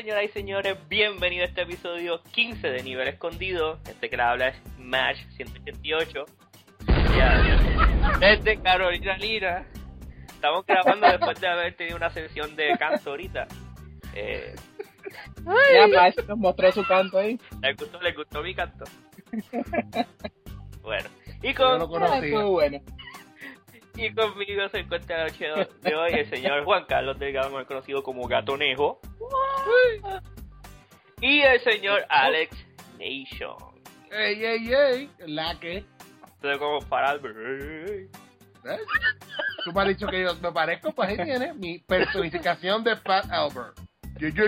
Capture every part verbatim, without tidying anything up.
señoras y señores, bienvenidos a este episodio quince de Nivel Escondido. Este que le habla es Mash ciento ochenta y ocho. Ya, desde Carolina Lira. Estamos grabando después de haber tenido una sesión de canto ahorita. Eh, ya Mash nos mostró su canto ahí. ¿Les gustó, les gustó mi canto? Bueno, y con... Yo lo conocí. Muy bueno. Y conmigo se encuentra la noche de hoy el señor Juan Carlos Delgado, más conocido como Gatonejo. Y el señor Alex Nation. Ey, ey, ey, la que. Entonces, como para ¿Eh? Tú me has dicho que yo me parezco, pues ahí tienes mi personificación de Fat Albert. Yey, yey,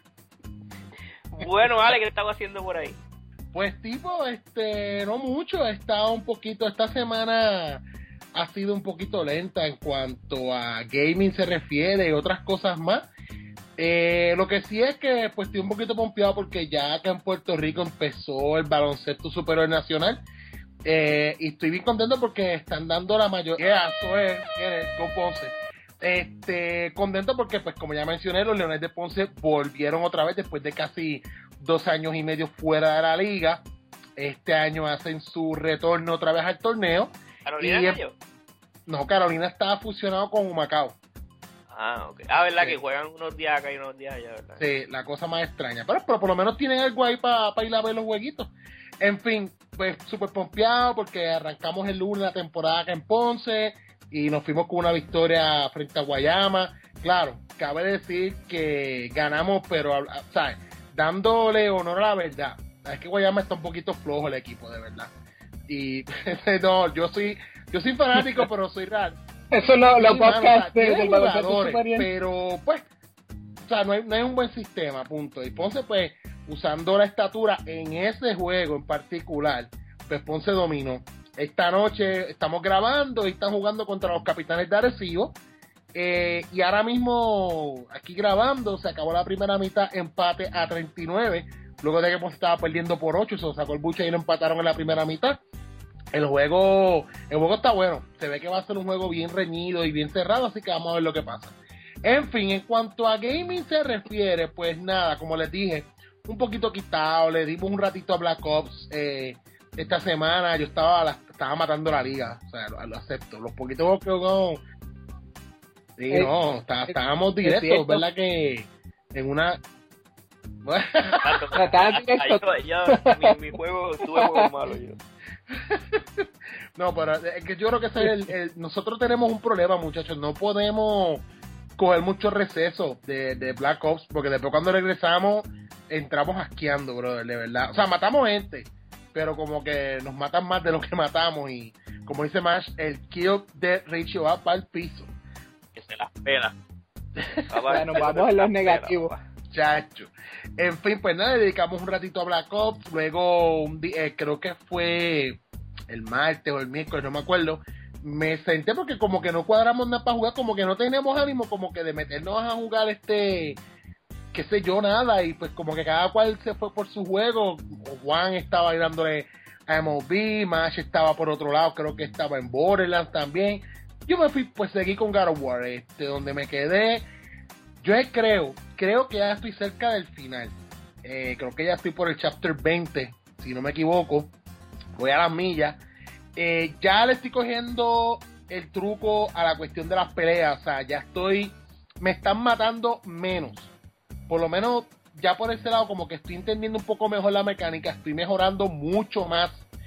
yey. Bueno, Alex, ¿qué estamos haciendo por ahí? Pues tipo, este, no mucho, he estado un poquito, esta semana ha sido un poquito lenta en cuanto a gaming se refiere y otras cosas más. Eh, lo que sí es que pues estoy un poquito pompeado porque ya acá en Puerto Rico empezó el baloncesto superior nacional, eh, y estoy bien contento porque están dando la mayoría, eso es, con Ponce. Este, contento porque pues como ya mencioné, los Leones de Ponce volvieron otra vez después de casi dos años y medio fuera de la liga. Este año hacen su retorno otra vez al torneo. ¿Carolina y, cayó? No, Carolina estaba fusionado con Humacao. Ah, ok. Ah, ¿verdad? Sí. Que juegan unos días acá y unos días allá, ¿verdad? Sí, la cosa más extraña. Pero, pero por lo menos tienen algo ahí para pa ir a ver los jueguitos. En fin, pues súper pompeado porque arrancamos el lunes la temporada acá en Ponce y nos fuimos con una victoria frente a Guayama. Claro, cabe decir que ganamos, pero, ¿sabes? Dándole honor a la verdad. Es que Guayama está un poquito flojo el equipo, de verdad. Y no, yo soy yo soy fanático, pero soy real. Eso lo, lo sí, podcast mano, o sea, del baloncesto superior. Pero pues, o sea, no hay, no hay un buen sistema, punto. Y Ponce, pues, usando la estatura en ese juego en particular, pues Ponce dominó. Esta noche estamos grabando y están jugando contra los Capitanes de Arecibo. Eh, y ahora mismo, aquí grabando, se acabó la primera mitad, empate a treinta y nueve. Luego de que Ponce estaba perdiendo por ocho, se lo sacó el buche y lo empataron en la primera mitad. El juego, el juego está bueno. Se ve que va a ser un juego bien reñido y bien cerrado, así que vamos a ver lo que pasa. En fin, en cuanto a gaming se refiere, pues nada, como les dije, un poquito quitado, le dimos un ratito a Black Ops. Eh, esta semana yo estaba la, estaba matando la liga, o sea, lo, lo acepto. Los poquitos juegos que jugamos, sí, eh, no, está, estábamos directos, ¿verdad? Que en una... yo, yo, mi, mi juego, tuve juegos malos yo. No, pero es que yo creo que ese es el, el, nosotros tenemos un problema, muchachos. No podemos coger mucho receso de, de Black Ops, porque después cuando regresamos entramos asqueando, brother, de verdad. O sea, matamos gente, pero como que nos matan más de lo que matamos. Y como dice Mash, el kill death ratio va para el piso. Que se las pela. Bueno, vamos en los negativos. Chacho. En fin, pues nada, dedicamos un ratito a Black Ops. Luego, un día, eh, creo que fue el martes o el miércoles, no me acuerdo. Me senté porque como que no cuadramos nada para jugar, como que no tenemos ánimo, como que de meternos a jugar este, qué sé yo, nada. Y pues como que cada cual se fue por su juego. Juan estaba ahí dándole a M L B, Mash estaba por otro lado, creo que estaba en Borderlands también. Yo me fui, pues seguí con God of War, este, donde me quedé. Yo creo, creo que ya estoy cerca del final. Eh, creo que ya estoy por el chapter veinte, si no me equivoco. Voy a las millas. Eh, ya le estoy cogiendo el truco a la cuestión de las peleas. O sea, ya estoy, me están matando menos. Por lo menos ya por ese lado como que estoy entendiendo un poco mejor la mecánica. Estoy mejorando mucho más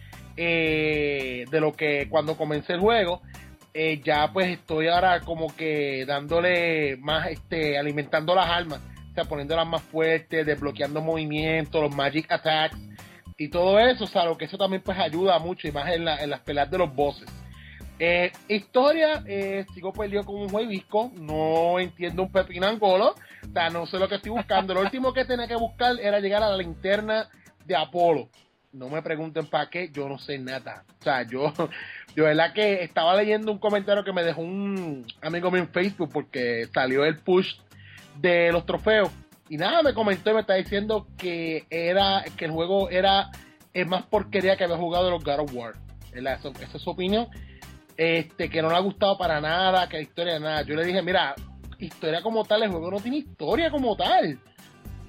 eh, de lo que cuando comencé el juego. Eh, ya pues estoy ahora como que dándole más, este, alimentando las armas, o sea, poniéndolas más fuertes, desbloqueando movimientos, los magic attacks y todo eso, o sea, lo que eso también pues ayuda mucho y más en, la, en las peleas de los bosses. Eh, historia, eh, sigo perdido con un jueguisco, no entiendo un pepinangolo, o sea, no sé lo que estoy buscando. Lo último que tenía que buscar era llegar a la linterna de Apolo. No me pregunten para qué, yo no sé nada. O sea, yo, yo verdad que estaba leyendo un comentario que me dejó un amigo mío en Facebook porque salió el push de los trofeos. Y nada, me comentó y me está diciendo que era, que el juego era es más porquería que había jugado los God of War. Esa, esa es su opinión. Este, que no le ha gustado para nada, que la historia nada. Yo le dije, mira, historia como tal, el juego no tiene historia como tal. O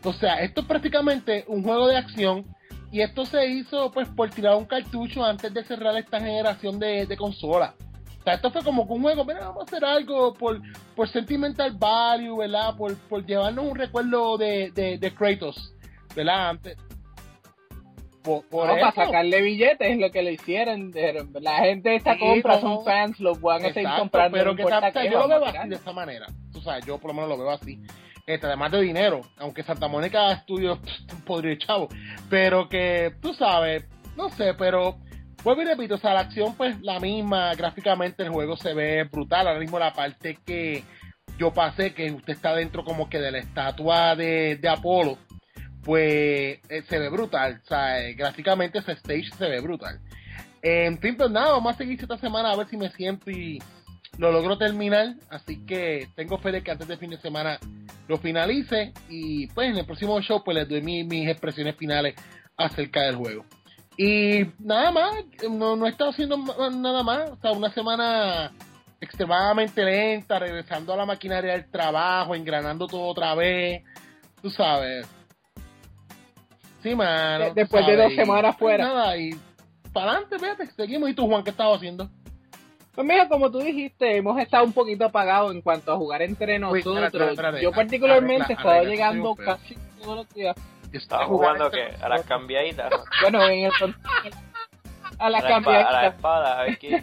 O sea, esto es prácticamente un juego de acción y esto se hizo pues por tirar un cartucho antes de cerrar esta generación de, de consolas. O sea, esto fue como que un juego, mira, vamos a hacer algo por, por sentimental value, ¿verdad? Por, por llevarnos un recuerdo de, de, de Kratos, ¿verdad? Antes. Por, por no, para sacarle billetes es lo que le hicieron. La gente esta sí, compra, no, son fans, los van a seguir comprando. Pero que, ta, que yo lo veo así de esta manera. O sea, yo por lo menos lo veo así. Este, además de dinero, aunque Santa Mónica Studios podría ir chavo. Pero que, tú sabes, no sé, pero vuelvo y repito, o sea, la acción pues la misma, gráficamente el juego se ve brutal. Ahora mismo la parte que yo pasé, que usted está dentro como que de la estatua de, de Apolo, pues eh, se ve brutal, o sea, eh, gráficamente ese stage se ve brutal. Eh, en fin, pues nada, vamos a seguir esta semana a ver si me siento y lo logro terminar, así que tengo fe de que antes del fin de semana lo finalice y pues en el próximo show pues les doy mi, mis expresiones finales acerca del juego. Y nada más, no, no he estado haciendo nada más, o sea, una semana extremadamente lenta, regresando a la maquinaria del trabajo, engranando todo otra vez, tú sabes. Sí, mano. Después de dos semanas y, fuera. Nada, y para adelante, fíjate, seguimos. ¿Y tú, Juan, qué estabas haciendo? Pues mira, como tú dijiste, hemos estado un poquito apagados en cuanto a jugar entre nosotros. Uy, espérate, espérate, Yo particularmente he estado llegando casi todos los días. ¿Estaba jugando qué? ¿A las cambiaditas? Bueno, en el... A las cambiaditas. A la espada, a ver qué...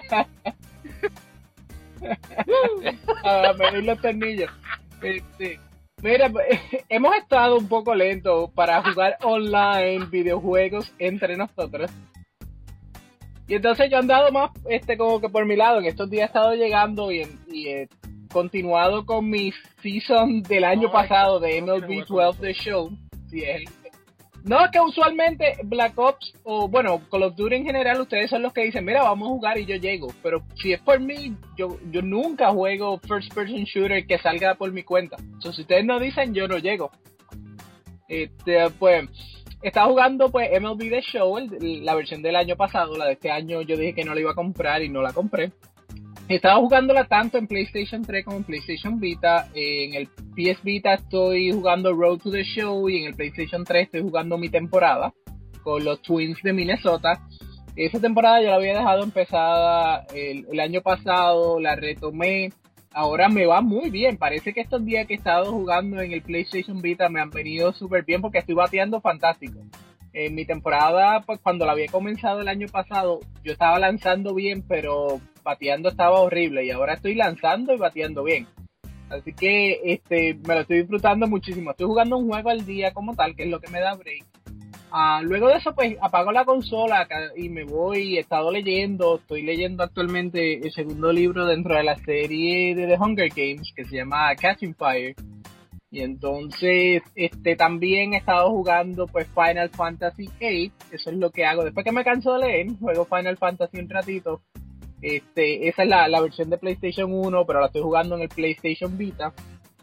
a medir los tornillos. Este... Mira, hemos estado un poco lentos para jugar online videojuegos entre nosotros. Y entonces yo he andado más este como que por mi lado. En estos días he estado llegando y, y he continuado con mi season del año oh, pasado de M L B doce The Show. Sí, es No, que usualmente Black Ops o, bueno, Call of Duty en general, ustedes son los que dicen, mira, vamos a jugar y yo llego. Pero si es por mí, yo yo nunca juego First Person Shooter que salga por mi cuenta. Entonces, si ustedes no dicen, yo no llego. Este, pues, estaba jugando, pues, M L B The Show, el, la versión del año pasado. La de este año yo dije que no la iba a comprar y no la compré. Estaba jugándola tanto en PlayStation tres como en PlayStation Vita. En el P S Vita estoy jugando Road to the Show y en el PlayStation tres estoy jugando mi temporada con los Twins de Minnesota. Esa temporada yo la había dejado empezada el, el año pasado, la retomé. Ahora me va muy bien. Parece que estos días que he estado jugando en el PlayStation Vita me han venido súper bien porque estoy bateando fantástico. En mi temporada, pues cuando la había comenzado el año pasado, yo estaba lanzando bien, pero bateando estaba horrible. Y ahora estoy lanzando y bateando bien. Así que este me lo estoy disfrutando muchísimo. Estoy jugando un juego al día como tal, que es lo que me da break. Uh, luego de eso, pues apago la consola y me voy. He estado leyendo. Estoy leyendo actualmente el segundo libro dentro de la serie de The Hunger Games, que se llama Catching Fire. Y entonces, este, también he estado jugando, pues, Final Fantasy ocho. Eso es lo que hago. Después que me canso de leer, juego Final Fantasy un ratito. Este, esa es la, la versión de PlayStation uno, pero la estoy jugando en el PlayStation Vita.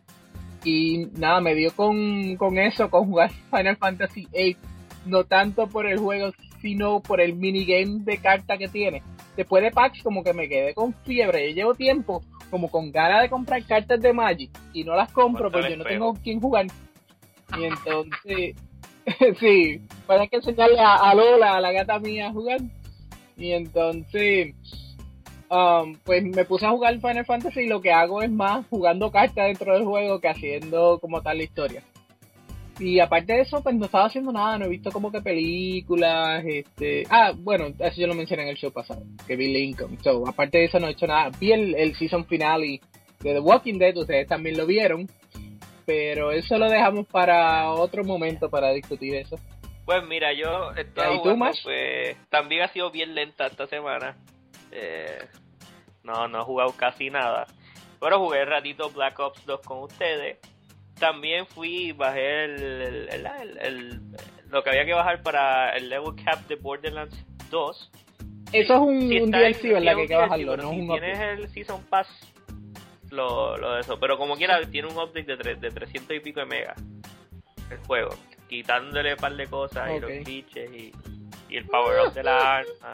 Y nada, me dio con, con eso, con jugar Final Fantasy ocho. No tanto por el juego, sino por el minigame de carta que tiene. Después de PAX, como que me quedé con fiebre. Yo llevo tiempo como con ganas de comprar cartas de Magic y no las compro porque yo no tengo quien jugar. Y entonces, sí, para que enseñarle a, a Lola, a la gata mía, a jugar. Y entonces, um, pues me puse a jugar Final Fantasy y lo que hago es más jugando cartas dentro del juego que haciendo como tal la historia. Y aparte de eso, pues no estaba haciendo nada, no he visto como que películas, este... Ah, bueno, eso yo lo mencioné en el show pasado, que vi Lincoln. So, aparte de eso no he hecho nada. Vi el, el season finale de The Walking Dead, ustedes también lo vieron, pero eso lo dejamos para otro momento para discutir eso. Pues mira, yo estoy jugando, pues, también ha sido bien lenta esta semana. Eh, no, no he jugado casi nada, pero jugué un ratito Black Ops dos con ustedes. También fui, bajé el, el, el, el, el, lo que había que bajar para el level cap de Borderlands dos. Eso es un, si un D L C, ¿verdad? Que hay que bajarlo, no si tienes update. El Season Pass, lo, lo de eso. Pero como quiera, tiene un update de, tre- de trescientos y pico de megas el juego. Quitándole un par de cosas, okay. Y los glitches y, y el power up de la arma.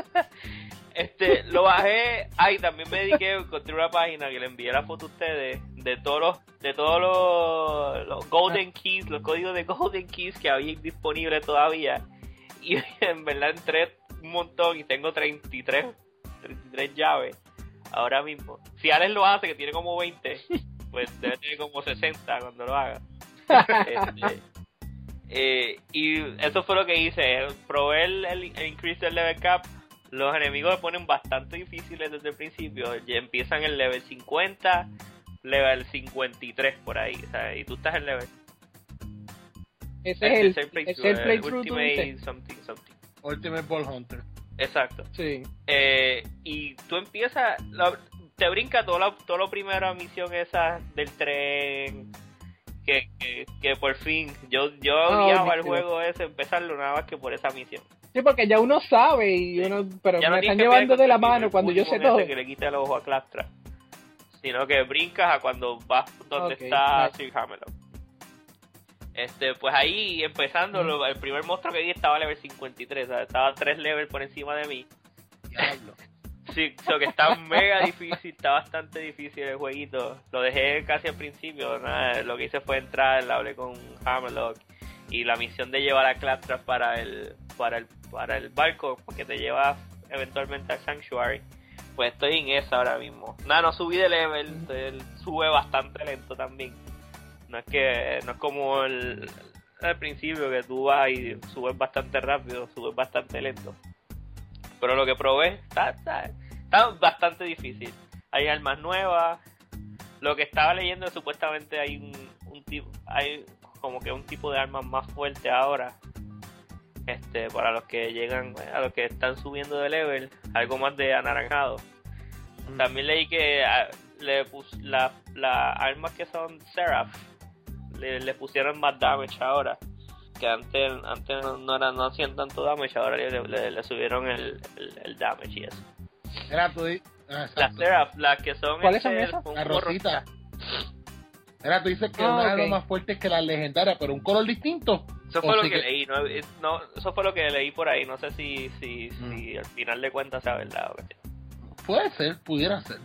Este, lo bajé. Ay, también me dediqué, encontré una página que le envié la foto a ustedes de todos los, de todos los, los Golden Keys, los códigos de Golden Keys que había disponibles todavía. Y en verdad entré un montón y tengo treinta y tres llaves ahora mismo. Si Alex lo hace, que tiene como veinte, pues debe tener como sesenta cuando lo haga. Este, eh, y eso fue lo que hice. Probé el, el, el increase del level cap. Los enemigos se ponen bastante difíciles desde el principio. Ya empiezan en level cincuenta, level cincuenta y tres por ahí, ¿sabes? Y tú estás en level. Ese es el, es el playthrough, es el playthrough Ultimate something something. Ultimate Ball Hunter. Exacto. Sí. Eh, y tú empiezas, lo, te brinca toda la, toda la primera misión esa del tren. Que, que, que por fin, yo, yo odiaba oh, el juego ese, empezarlo nada más que por esa misión. Sí, porque ya uno sabe y uno, pero ya me no están llevando de la mano cuando yo sé todo. Que le quita el ojo a Clastra, sino que brincas a cuando vas donde okay, está Sir Hamelot. Este, pues ahí empezando, mm. el primer monstruo que vi estaba a level cincuenta y tres, o sea, estaba tres levels por encima de mí. Diablo. Sí, so que está mega difícil, está bastante difícil el jueguito. Lo dejé casi al principio, nada, lo que hice fue entrar, hablé con Hamelot y la misión de llevar a Clastra para el para el para el barco, porque te lleva eventualmente al Sanctuary. Pues estoy en esa ahora mismo. Nada, no subí de level, él sube bastante lento también. No es que no es como el al principio que tú vas y subes bastante rápido, subes bastante lento. Pero lo que probé está, está, está bastante difícil. Hay armas nuevas. Lo que estaba leyendo es supuestamente hay un, un tipo, hay como que un tipo de armas más fuerte ahora. Este, para los que llegan, a los que están subiendo de level, algo más de anaranjado. Mm. También leí que a, le pus, la, la armas que son Seraph le, le pusieron más damage ahora. Que antes antes no eran, no hacían tanto damage, ahora le, le, le subieron el, el, el damage y eso. Era tú, ah, las Seraph, las que son ¿cuáles son esas? La rosita. Era, tú dices que ah, una okay. de las más fuertes que las legendarias, pero un color distinto. Eso fue lo sí que, que leí, no, no, eso fue lo que leí por ahí, no sé si si, mm. si al final de cuentas sea verdad o qué. Puede ser, pudiera ser.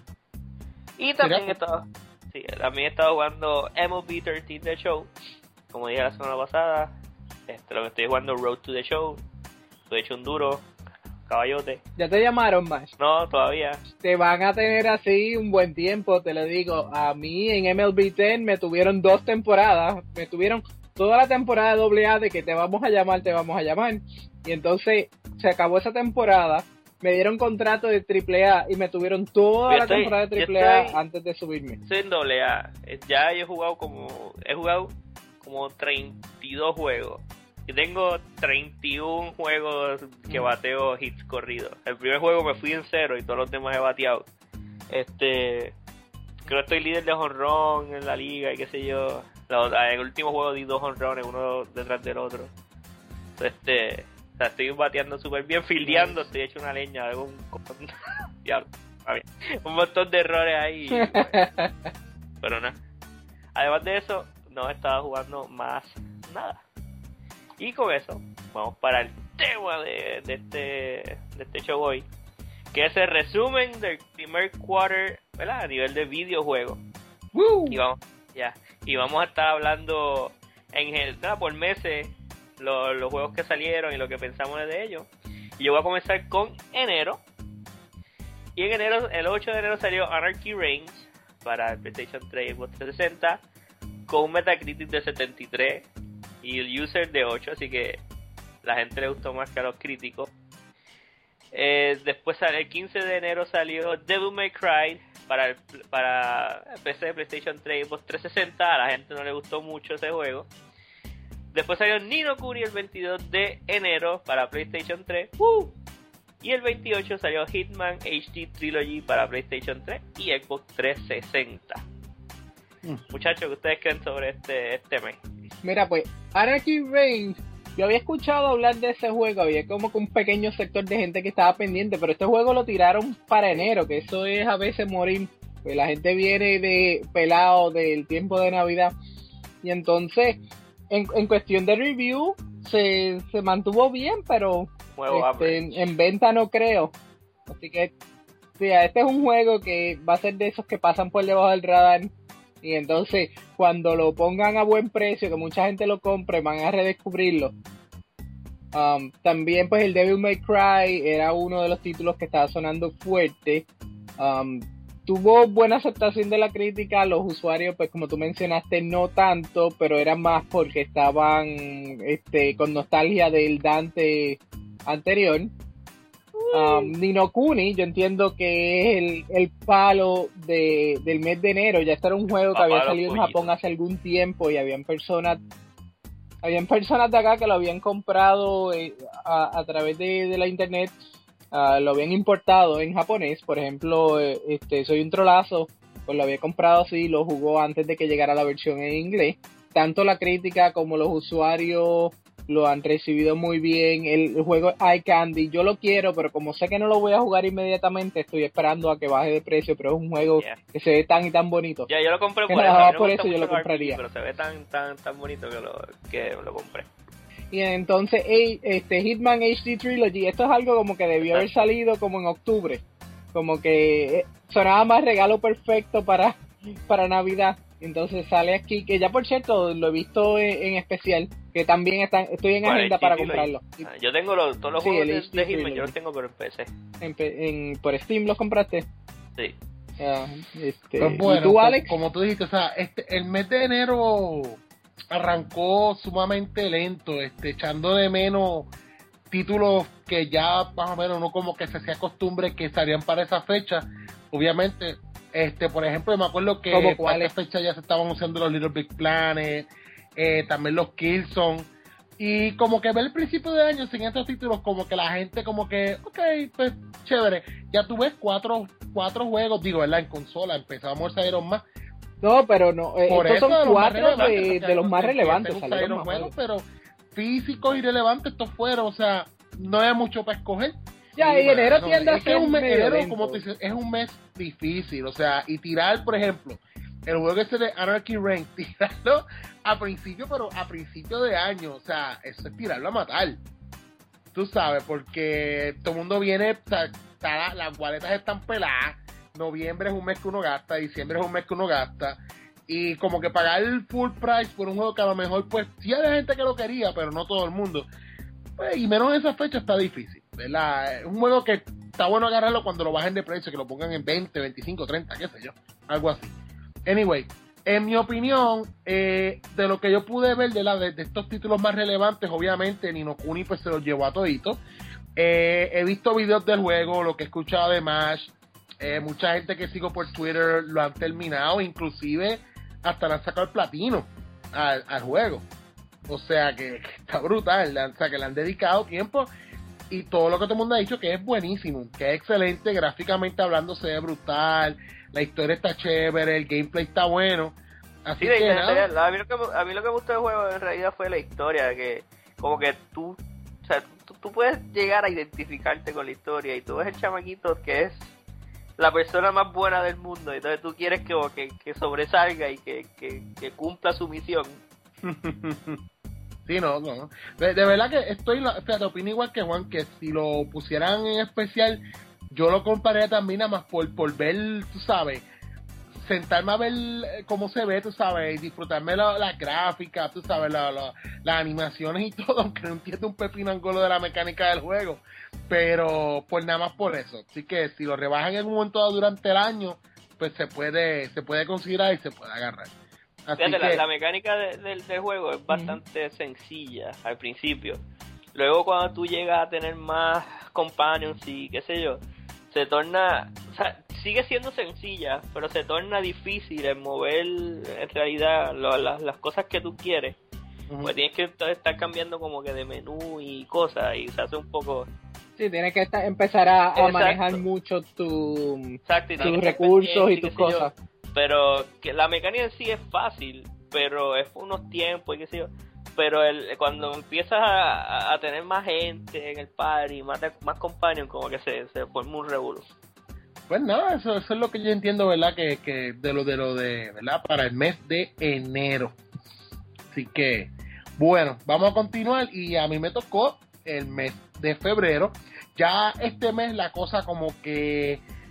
Y también he estado, sí, también he estado jugando M L B trece The Show, como dije la semana pasada. Este, lo que estoy jugando Road to the Show. Estoy hecho un duro, caballote. ¿Ya te llamaron, Mash? No, todavía. Te van a tener así un buen tiempo, te lo digo. A mí en M L B diez me tuvieron dos temporadas. Me tuvieron toda la temporada de doble A de que te vamos a llamar, te vamos a llamar. Y entonces se acabó esa temporada. Me dieron contrato de triple A y me tuvieron toda yo la estoy, temporada de triple A estoy, antes de subirme. Estoy en doble A. Ya he jugado como... He jugado como treinta y dos juegos. Y tengo treinta y uno juegos que bateo hits corridos. El primer juego me fui en cero y todos los demás he bateado. Este, creo que estoy líder de jonrón en la liga y qué sé yo. En el último juego di dos jonrones, uno detrás del otro. Este, o sea, estoy bateando súper bien, fildeando, estoy hecho una leña. Hago un, diablo, un montón de errores ahí. Pues, pero nada. Además de eso, no he estado jugando más nada. Y con eso, vamos para el tema de, de, este, de este show hoy, que es el resumen del primer quarter, ¿verdad? A nivel de videojuego. ¡Woo! Y vamos, ya, y vamos a estar hablando en general por meses lo, los juegos que salieron y lo que pensamos de ellos. Y yo voy a comenzar con enero. Y en enero, el ocho de enero salió Anarchy Reigns para el PlayStation tres y Xbox trescientos sesenta con un Metacritic de setenta y tres y el user de ocho, así que la gente le gustó más que a los críticos. Eh, después el quince de enero salió Devil May Cry para el, para el P C, PlayStation tres y Xbox trescientos sesenta. A la gente no le gustó mucho ese juego. Después salió Ni no Kuni el veintidós de enero para PlayStation tres. ¡Uh! Y el veintiocho salió Hitman H D Trilogy para PlayStation tres y Xbox trescientos sesenta. Mm. Muchachos, ¿qué ustedes creen sobre este, este mes? Mira, pues, Anarchy Reigns, yo había escuchado hablar de ese juego, había como que un pequeño sector de gente que estaba pendiente, pero este juego lo tiraron para enero, que eso es a veces morir, pues la gente viene de pelado del tiempo de Navidad, y entonces, en, en cuestión de review, se, se mantuvo bien, pero este, en, en venta no creo, así que, sí, este es un juego que va a ser de esos que pasan por debajo del radar, Y entonces, cuando lo pongan a buen precio, que mucha gente lo compre, van a redescubrirlo. Um, también, pues, el Devil May Cry era uno de los títulos que estaba sonando fuerte. Um, tuvo buena aceptación de la crítica. Los usuarios, pues, como tú mencionaste, no tanto, pero era más porque estaban este, con nostalgia del Dante anterior. Um, Ni no Kuni, yo entiendo que es el, el palo de, del mes de enero. Ya este era un juego que Papá, había salido en Japón hace algún tiempo y habían personas habían personas de acá que lo habían comprado eh, a, a través de, de la internet, uh, lo habían importado en japonés. Por ejemplo, eh, este soy un trolazo, pues lo había comprado así, lo jugó antes de que llegara la versión en inglés. Tanto la crítica como los usuarios lo han recibido muy bien. El, el juego Eye Candy, yo lo quiero, pero como sé que no lo voy a jugar inmediatamente, estoy esperando a que baje de precio, pero es un juego yeah. que se ve tan y tan bonito. Ya, yo lo compré que por nada, eso, no por me eso gusta yo lo mucho el compraría. R P G, pero se ve tan tan tan bonito que lo, que lo compré. Y entonces hey, este Hitman H D Trilogy, esto es algo como que debió haber salido como en octubre, como que eh, sonaba más regalo perfecto para, para Navidad. Entonces sale aquí, que ya por cierto lo he visto en, en especial, que también están, estoy en agenda para comprarlo. Ah, yo tengo los, todos los sí, juegos el de, de Hitman, yo los tengo por P C. En, en, ¿Por Steam los compraste? Sí. Uh, este, Pues bueno, ¿y tú, Alex? Como tú dijiste, o sea, este, el mes de enero arrancó sumamente lento, este, echando de menos títulos que ya más o menos no como que se hacía costumbre que salían para esa fecha. Obviamente, este, por ejemplo, me acuerdo que para esa fecha ya se estaban usando los Little Big Planet, eh, también los Killzone, y como que ver el principio de año sin estos títulos, como que la gente como que, ok, pues chévere, ya tú ves cuatro, cuatro juegos, digo, ¿verdad? En consola, empezamos a salir más. No, pero no, eh, por estos eso son cuatro de, de los más relevantes, salieron juegos, pero físicos y relevantes estos fueron, o sea, no hay mucho para escoger. Ya, y enero no, tiende a ser un mes, enero, lento. como tú dices, es un mes difícil, o sea, y tirar, por ejemplo, el juego ese de Anarchy Reigns, tirarlo a principio, pero a principio de año, o sea, eso es tirarlo a matar. Tú sabes, porque todo el mundo viene, o sea, está, las waletas están peladas, noviembre es un mes que uno gasta, diciembre es un mes que uno gasta, y como que pagar el full price por un juego que a lo mejor, pues, sí hay gente que lo quería, pero no todo el mundo. Pues, y menos en esa fecha está difícil, ¿verdad? Es un juego que está bueno agarrarlo cuando lo bajen de precio, que lo pongan en veinte, veinticinco, treinta, qué sé yo, algo así. Anyway, en mi opinión, eh, de lo que yo pude ver de, la, de, de estos títulos más relevantes, obviamente Ni no Kuni pues se los llevó a todito. Eh, he visto videos del juego, lo que he escuchado de Mash, eh, mucha gente que sigo por Twitter lo han terminado, inclusive hasta le han sacado el platino al, al juego. O sea que, que está brutal, o sea que le han dedicado tiempo y todo lo que todo el mundo ha dicho que es buenísimo, que es excelente, gráficamente hablando se ve brutal, la historia está chévere, el gameplay está bueno. Así sí, que nada. nada. A mí, lo que, a mí lo que me gustó del juego en realidad fue la historia, que como que tú, o sea, tú, tú puedes llegar a identificarte con la historia y tú ves el chamaquito que es la persona más buena del mundo, y entonces tú quieres que, que, que sobresalga y que, que, que cumpla su misión. Sí, no, no. De, de verdad que estoy, o sea, te opino igual que Juan, que si lo pusieran en especial, yo lo compraría también nada más por, por ver, tú sabes, sentarme a ver cómo se ve, tú sabes, y disfrutarme la, la gráfica, tú sabes, la, la, las animaciones y todo, aunque no entiendo un pepino angolo de la mecánica del juego, pero pues nada más por eso. Así que si lo rebajan en un momento dado durante el año, pues se puede, se puede considerar y se puede agarrar. Así Fíjate, que, la, la mecánica de, de, del juego es bastante uh-huh. sencilla al principio. Luego cuando tú llegas a tener más companions y qué sé yo, se torna, o sea, sigue siendo sencilla, pero se torna difícil en mover en realidad lo, las, las cosas que tú quieres. Uh-huh. Pues tienes que estar cambiando como que de menú y cosas, y se hace un poco... Sí, tienes que estar, empezar a, a manejar mucho tu, Exacto, tus recursos y tus cosas. Yo. Pero que la mecánica en sí es fácil, pero es unos tiempos y qué sé yo. Pero el, cuando empiezas a, a tener más gente en el party, más, más companions, como que se, se forma un revuelo. Pues nada, eso, eso es lo que yo entiendo, ¿verdad? Que, que de lo de lo de, ¿verdad? Para el mes de enero. Así que, bueno, vamos a continuar y a mí me tocó el mes de febrero. Ya este mes la cosa como que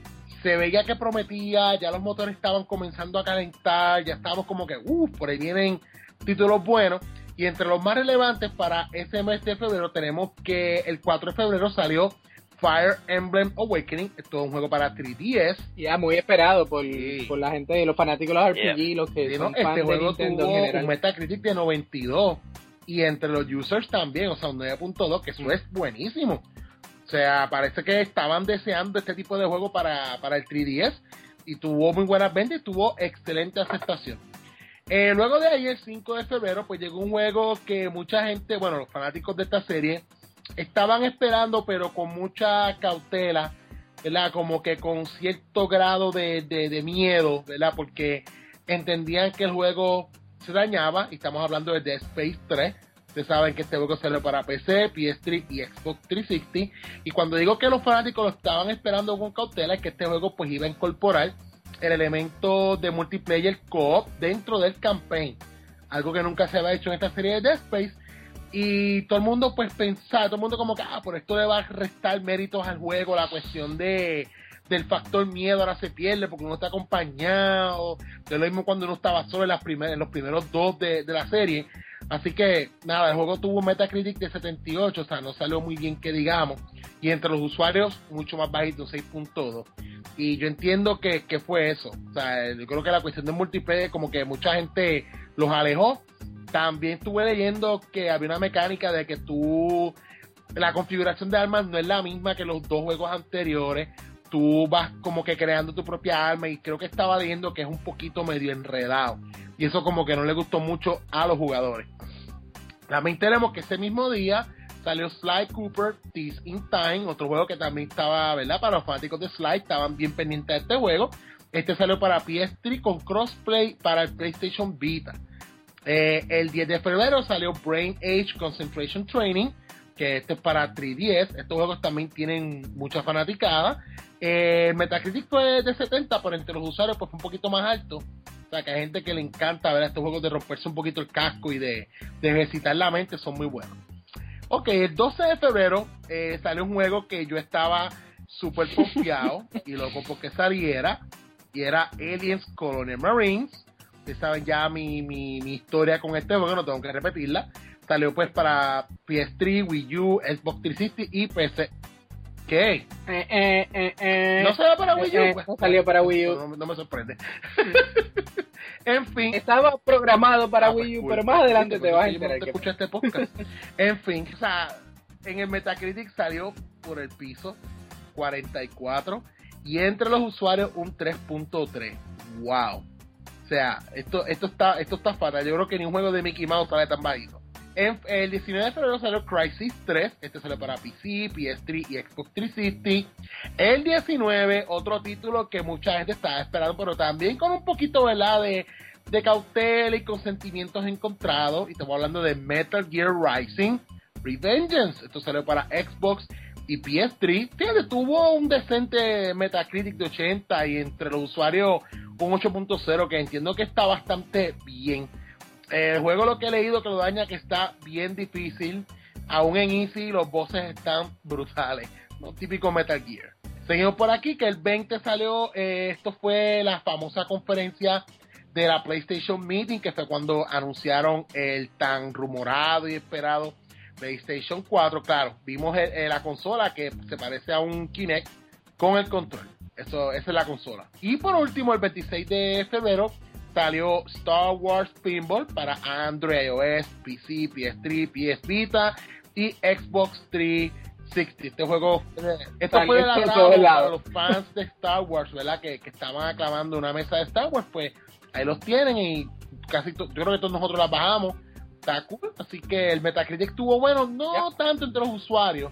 se veía que prometía, ya los motores estaban comenzando a calentar, ya estábamos como que, uff, por ahí vienen títulos buenos. Y entre los más relevantes para ese mes de febrero tenemos que el cuatro de febrero salió Fire Emblem Awakening. Esto es un juego para tres D S. Ya, muy esperado por, Sí. por la gente, los fanáticos de los R P G, Yeah. los que Sí, son ¿no? fans Este de juego Nintendo en tuvo general. un Metacritic de noventa y dos y entre los users también, o sea, un nueve punto dos, que eso es buenísimo. O sea, parece que estaban deseando este tipo de juego para, para el tres D S y tuvo muy buenas ventas y tuvo excelente aceptación. Eh, luego de ahí, el cinco de febrero, pues llegó un juego que mucha gente, bueno, los fanáticos de esta serie estaban esperando, pero con mucha cautela, ¿verdad? Como que con cierto grado de, de, de miedo, ¿verdad? Porque entendían que el juego se dañaba, y estamos hablando de Dead Space tres. Ustedes saben que este juego salió para P C, P S tres y Xbox trescientos sesenta, y cuando digo que los fanáticos lo estaban esperando con cautela, es que este juego pues iba a incorporar el elemento de multiplayer co-op dentro del campaign, algo que nunca se había hecho en esta serie de Dead Space, y todo el mundo pues pensaba, todo el mundo como que, ah, por esto le va a restar méritos al juego, la cuestión de del factor miedo ahora se pierde porque uno está acompañado, de lo mismo cuando uno estaba solo en, las primer, en los primeros dos de, de la serie. Así que nada, el juego tuvo un Metacritic de setenta y ocho, o sea, no salió muy bien que digamos, y entre los usuarios mucho más bajito, seis punto dos. Y yo entiendo que, que fue eso, o sea, yo creo que la cuestión del multiplayer como que mucha gente los alejó. También estuve leyendo que había una mecánica de que tú, la configuración de armas no es la misma que los dos juegos anteriores, tú vas como que creando tu propia arma, y creo que estaba leyendo que es un poquito medio enredado, y eso como que no le gustó mucho a los jugadores. También tenemos que ese mismo día salió Sly Cooper This in Time, otro juego que también estaba, ¿verdad? Para los fanáticos de Sly, estaban bien pendientes de este juego. Este salió para P S tres con crossplay para el PlayStation Vita. Eh, el diez de febrero salió Brain Age Concentration Training, que este es para tres D S. Estos juegos también tienen mucha fanaticada. Eh, Metacritic fue de setenta, pero entre los usuarios pues fue un poquito más alto. O sea, que hay gente que le encanta ver estos juegos de romperse un poquito el casco y de, de ejercitar la mente, son muy buenos. Ok, el doce de febrero eh, salió un juego que yo estaba súper confiado y loco porque saliera, y era Aliens Colonial Marines. Ustedes saben ya mi, mi, mi historia con este juego, no tengo que repetirla. Salió pues para P S tres, Wii U, Xbox trescientos sesenta y P C. ¿Qué? Eh, eh, eh, eh, ¿No salió para Wii U? eh, eh, no salió para Wii U. No, no, no me sorprende. En fin. Estaba programado para Ah, pues, Wii U, cool. pero más adelante Sí, te vas a yo enterar. te que- escuché este podcast. En fin, o sea, en el Metacritic salió por el piso cuarenta y cuatro, y entre los usuarios un tres punto tres. Wow. O sea, esto esto está esto está fatal. Yo creo que ni un juego de Mickey Mouse sale tan bajito. En, el diecinueve de febrero salió Crysis tres. Este salió para P C, P S tres y Xbox trescientos sesenta. El diecinueve, otro título que mucha gente estaba esperando, pero también con un poquito, ¿verdad?, de, de cautela y con sentimientos encontrados. Y estamos hablando de Metal Gear Rising Revengeance. Esto salió para Xbox y P S tres. Fíjate, tuvo un decente Metacritic de ochenta y entre los usuarios un ocho punto cero, que entiendo que está bastante bien. El juego, lo que he leído que lo daña, que está bien difícil. Aún en Easy los bosses están brutales, no típico Metal Gear. Seguimos por aquí, que el veinte salió, eh, esto fue la famosa conferencia de la PlayStation Meeting, que fue cuando anunciaron el tan rumorado y esperado PlayStation cuatro. Claro, vimos el, el, la consola que se parece a un Kinect con el control. Eso, esa es la consola. Y por último, el veintiséis de febrero salió Star Wars Pinball para Android, iOS, P C, P S tres, P S Vita y Xbox trescientos sesenta. Este juego, esto Salió fue del por agrado todos para lados. los fans de Star Wars, ¿verdad? Que, que estaban aclamando una mesa de Star Wars, pues ahí los tienen, y casi to- yo creo que todos nosotros las bajamos. Está cool. Así que el Metacritic estuvo bueno, no Ya. tanto entre los usuarios.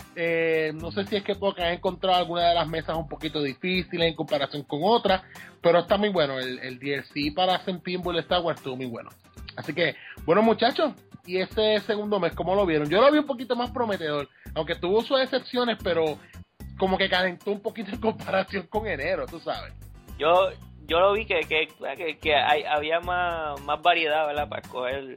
Eh, no sé si es que porque han encontrado alguna de las mesas un poquito difíciles en comparación con otras, pero está muy bueno. El, el D L C para Zen Pinball de Star Wars estuvo muy bueno. Así que, bueno, muchachos, y ese segundo mes, ¿cómo lo vieron? Yo lo vi un poquito más prometedor, aunque tuvo sus excepciones, pero como que calentó un poquito en comparación con enero, tú sabes. Yo yo lo vi que que, que, que hay, había más, más variedad, ¿verdad? Para escoger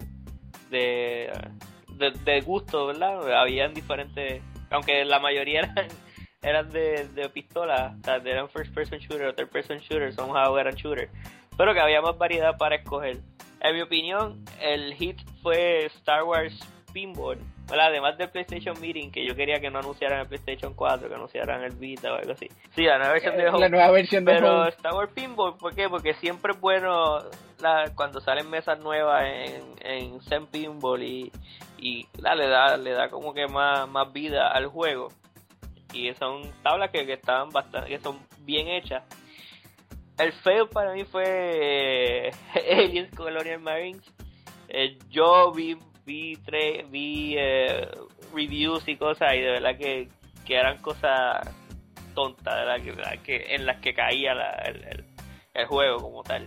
de, de, de gusto, ¿verdad? Habían diferentes, aunque la mayoría eran eran de, de pistola, o sea, eran first person shooter o third person shooter, somehow eran shooter, pero que había más variedad para escoger. En mi opinión, el hit fue Star Wars Pinball, ¿verdad? Además del PlayStation Meeting, que yo quería que no anunciaran el PlayStation cuatro, que anunciaran el Vita o algo así. Sí, la nueva versión de Home. La nueva versión de Pero Home. Star Wars Pinball, ¿por qué? Porque siempre es bueno la, cuando salen mesas nuevas en, en Zen Pinball y, y la, le da le da como que más, más vida al juego. Y son tablas que, que están bastante, que son bien hechas. El fail para mí fue eh, Aliens Colonial Marines. Eh, yo vi vi tre, vi eh, reviews y cosas y de verdad que, que eran cosas tontas, de verdad, que, de verdad que en las que caía la, el, el, el juego como tal.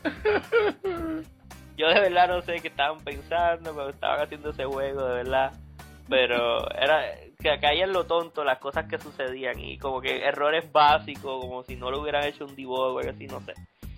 Yo de verdad no sé qué estaban pensando cuando estaban haciendo ese juego, de verdad. Pero era que caía en lo tonto las cosas que sucedían y como que errores básicos, como si no lo hubieran hecho un debug o algo así, no sé.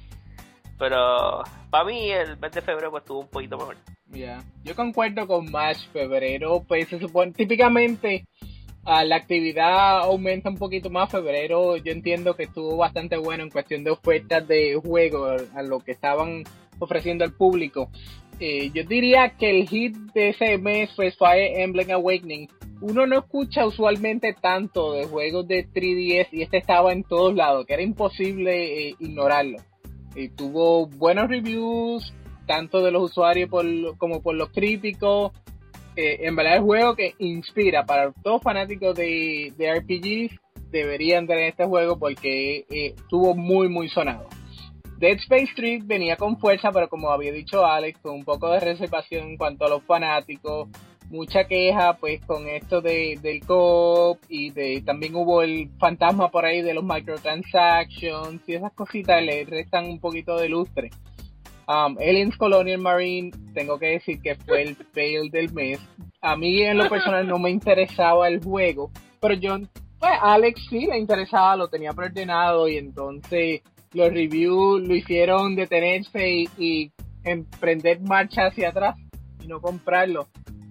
Pero para mí el mes de febrero pues estuvo un poquito mejor. Ya, yeah. Yo concuerdo con Mash. Febrero, pues se supone, típicamente uh, la actividad aumenta un poquito más. Febrero yo entiendo que estuvo bastante bueno en cuestión de ofertas de juegos a lo que estaban ofreciendo al público. Eh, yo diría que el hit de ese mes fue Fire Emblem Awakening. Uno no escucha usualmente tanto de juegos de tres D S y este estaba en todos lados, que era imposible eh, ignorarlo. Eh, tuvo buenos reviews, tanto de los usuarios por, como por los críticos. Eh, en verdad es un juego que inspira para todos fanáticos de, de R P Gs. Deberían tener este juego porque eh, estuvo muy muy sonado. Dead Space tres venía con fuerza, pero como había dicho Alex, con un poco de reservación en cuanto a los fanáticos, mucha queja pues con esto de del co-op y de también hubo el fantasma por ahí de los microtransactions y esas cositas le restan un poquito de lustre. Um, Aliens Colonial Marine, tengo que decir que fue el fail del mes. A mí en lo personal no me interesaba el juego, pero yo, pues Alex sí le interesaba, lo tenía preordenado y entonces los reviews lo hicieron detenerse y, y emprender marcha hacia atrás y no comprarlo.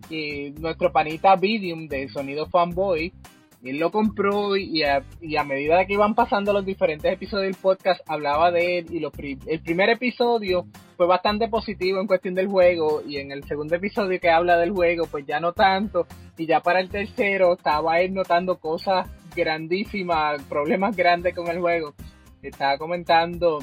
Y nuestro panita Vidium de Sonido Fanboy, él lo compró y a, y a medida que iban pasando los diferentes episodios del podcast hablaba de él y los pri- el primer episodio fue bastante positivo en cuestión del juego y en el segundo episodio que habla del juego pues ya no tanto y ya para el tercero estaba él notando cosas grandísimas, problemas grandes con el juego. Estaba comentando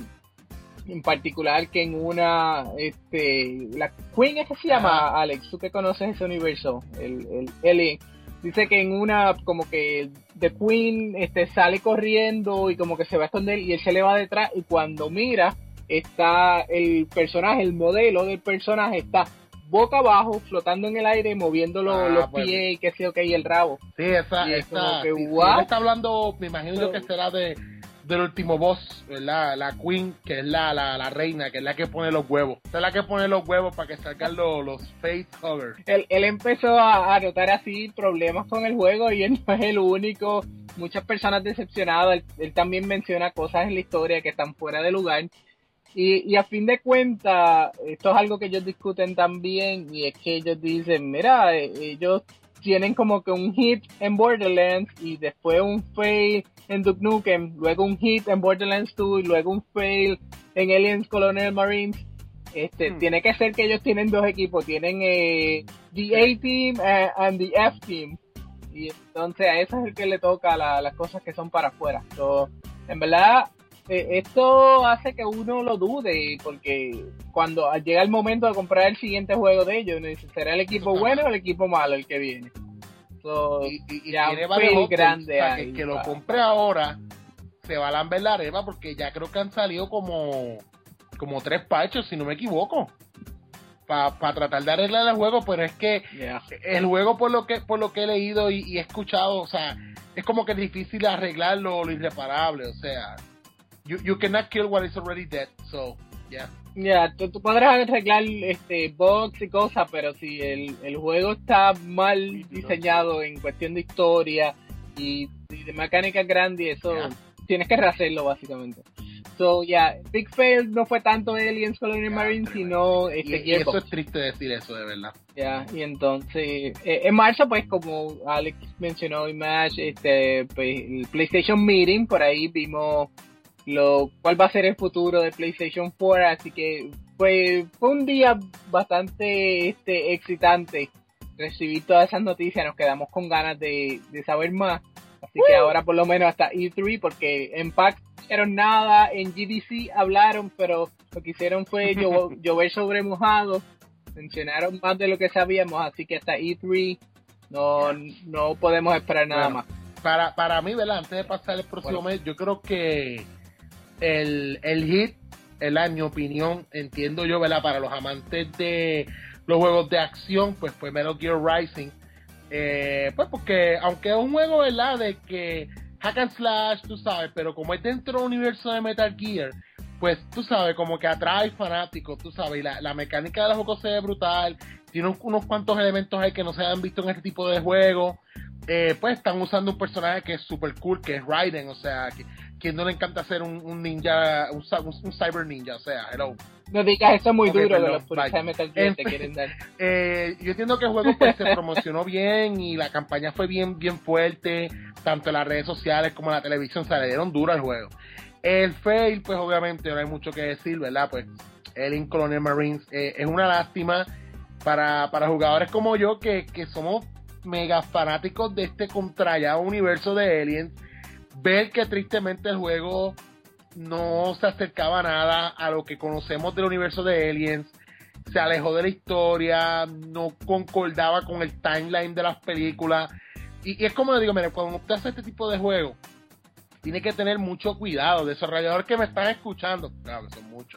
en particular que en una este la Queen es que se llama, ah. Alex, tú que conoces ese universo, el, el Alien, dice que en una como que The Queen este sale corriendo y como que se va a esconder y él se le va detrás y cuando mira está el personaje, el modelo del personaje está boca abajo flotando en el aire moviendo los, ah, los pues, pies y qué sé yo qué y el rabo. Sí, esa y esa que, sí, wow. Sí, está hablando, me imagino yo que será de del último boss, ¿verdad? La Queen, que es la, la, la reina, que es la que pone los huevos. Esa es la que pone los huevos para que salgan los, los Fate Hover. Él, él empezó a, a notar así problemas con el juego y él no es el único. Muchas personas decepcionadas. Él, él también menciona cosas en la historia que están fuera de lugar. Y, y a fin de cuentas, esto es algo que ellos discuten también y es que ellos dicen, mira, ellos tienen como que un hit en Borderlands y después un fail en Duke Nukem, luego un hit en Borderlands dos y luego un fail en Aliens Colonial Marines. Este, hmm. Tiene que ser que ellos tienen dos equipos, tienen eh, the A-Team uh, and the F-Team y entonces a eso es el que le toca la, las cosas que son para afuera. So, en verdad eh, esto hace que uno lo dude porque cuando llega el momento de comprar el siguiente juego de ellos, ¿será el equipo bueno o el equipo malo el que viene? So, y, y, y ya tiene varios muy grande o sea, ahí, que, que lo compre ahora se va a lamber la arena porque ya creo que han salido como como tres parches si no me equivoco para pa tratar de arreglar el juego, pero es que yeah. el juego por lo que por lo que he leído y, y he escuchado, o sea, es como que es difícil arreglarlo lo irreparable, o sea, you, you cannot kill what is already dead, so yeah. Ya, yeah, tú, tú podrás arreglar este bugs y cosas, pero si el, el juego está mal diseñado en cuestión de historia y, y de mecánica grande, eso yeah. tienes que rehacerlo básicamente. So, So, yeah, Big Fail no fue tanto Aliens Colonial Ya, Marines, tremendo. sino este Y, y eso Gearbox. es triste decir eso, de verdad. Ya, y entonces, eh, en marzo, pues, como Alex mencionó, Image, este, pues, el PlayStation Meeting, por ahí vimos lo cuál va a ser el futuro de PlayStation cuatro, así que fue, fue un día bastante este, excitante recibir todas esas noticias, nos quedamos con ganas de, de saber más, así que ahora por lo menos hasta E tres, porque en PAX no hicieron nada, en G D C hablaron, pero lo que hicieron fue llo- llover sobre mojado, mencionaron más de lo que sabíamos, así que hasta E tres no, no podemos esperar nada Bueno, más. Para, para mí, ¿verdad? Antes de pasar el próximo Bueno. mes, yo creo que el, el hit, ¿verdad? En mi opinión, entiendo yo, ¿verdad? Para los amantes de los juegos de acción, pues fue Metal Gear Rising. Eh, pues porque, aunque es un juego, ¿verdad? De que hack and slash, tú sabes, pero como es dentro del universo de Metal Gear, pues tú sabes, como que atrae fanáticos, tú sabes, y la, la mecánica de los juegos se ve brutal, tiene un- unos cuantos elementos ahí que no se han visto en este tipo de juegos. Eh, pues están usando un personaje que es super cool, que es Raiden, o sea, que quien no le encanta ser un, un ninja, un, cy- un, un cyber ninja, o sea, hello. No digas eso muy Ok, duro, perdón, que los puristas bye. de Metal Gear te En- quieren dar. Eh, yo entiendo que el juego pues se promocionó bien y la campaña fue bien bien fuerte, tanto en las redes sociales como en la televisión, se le dieron duro al juego. El fail, pues obviamente no hay mucho que decir, ¿verdad? Pues Alien Colonial Marines eh, es una lástima para, para jugadores como yo que, que somos mega fanáticos de este contrallado universo de Aliens, ver que tristemente el juego no se acercaba a nada a lo que conocemos del universo de Aliens, se alejó de la historia, no concordaba con el timeline de las películas, y, y es como le digo, mire, cuando usted hace este tipo de juegos, tiene que tener mucho cuidado, desarrolladores que me están escuchando, claro que son muchos,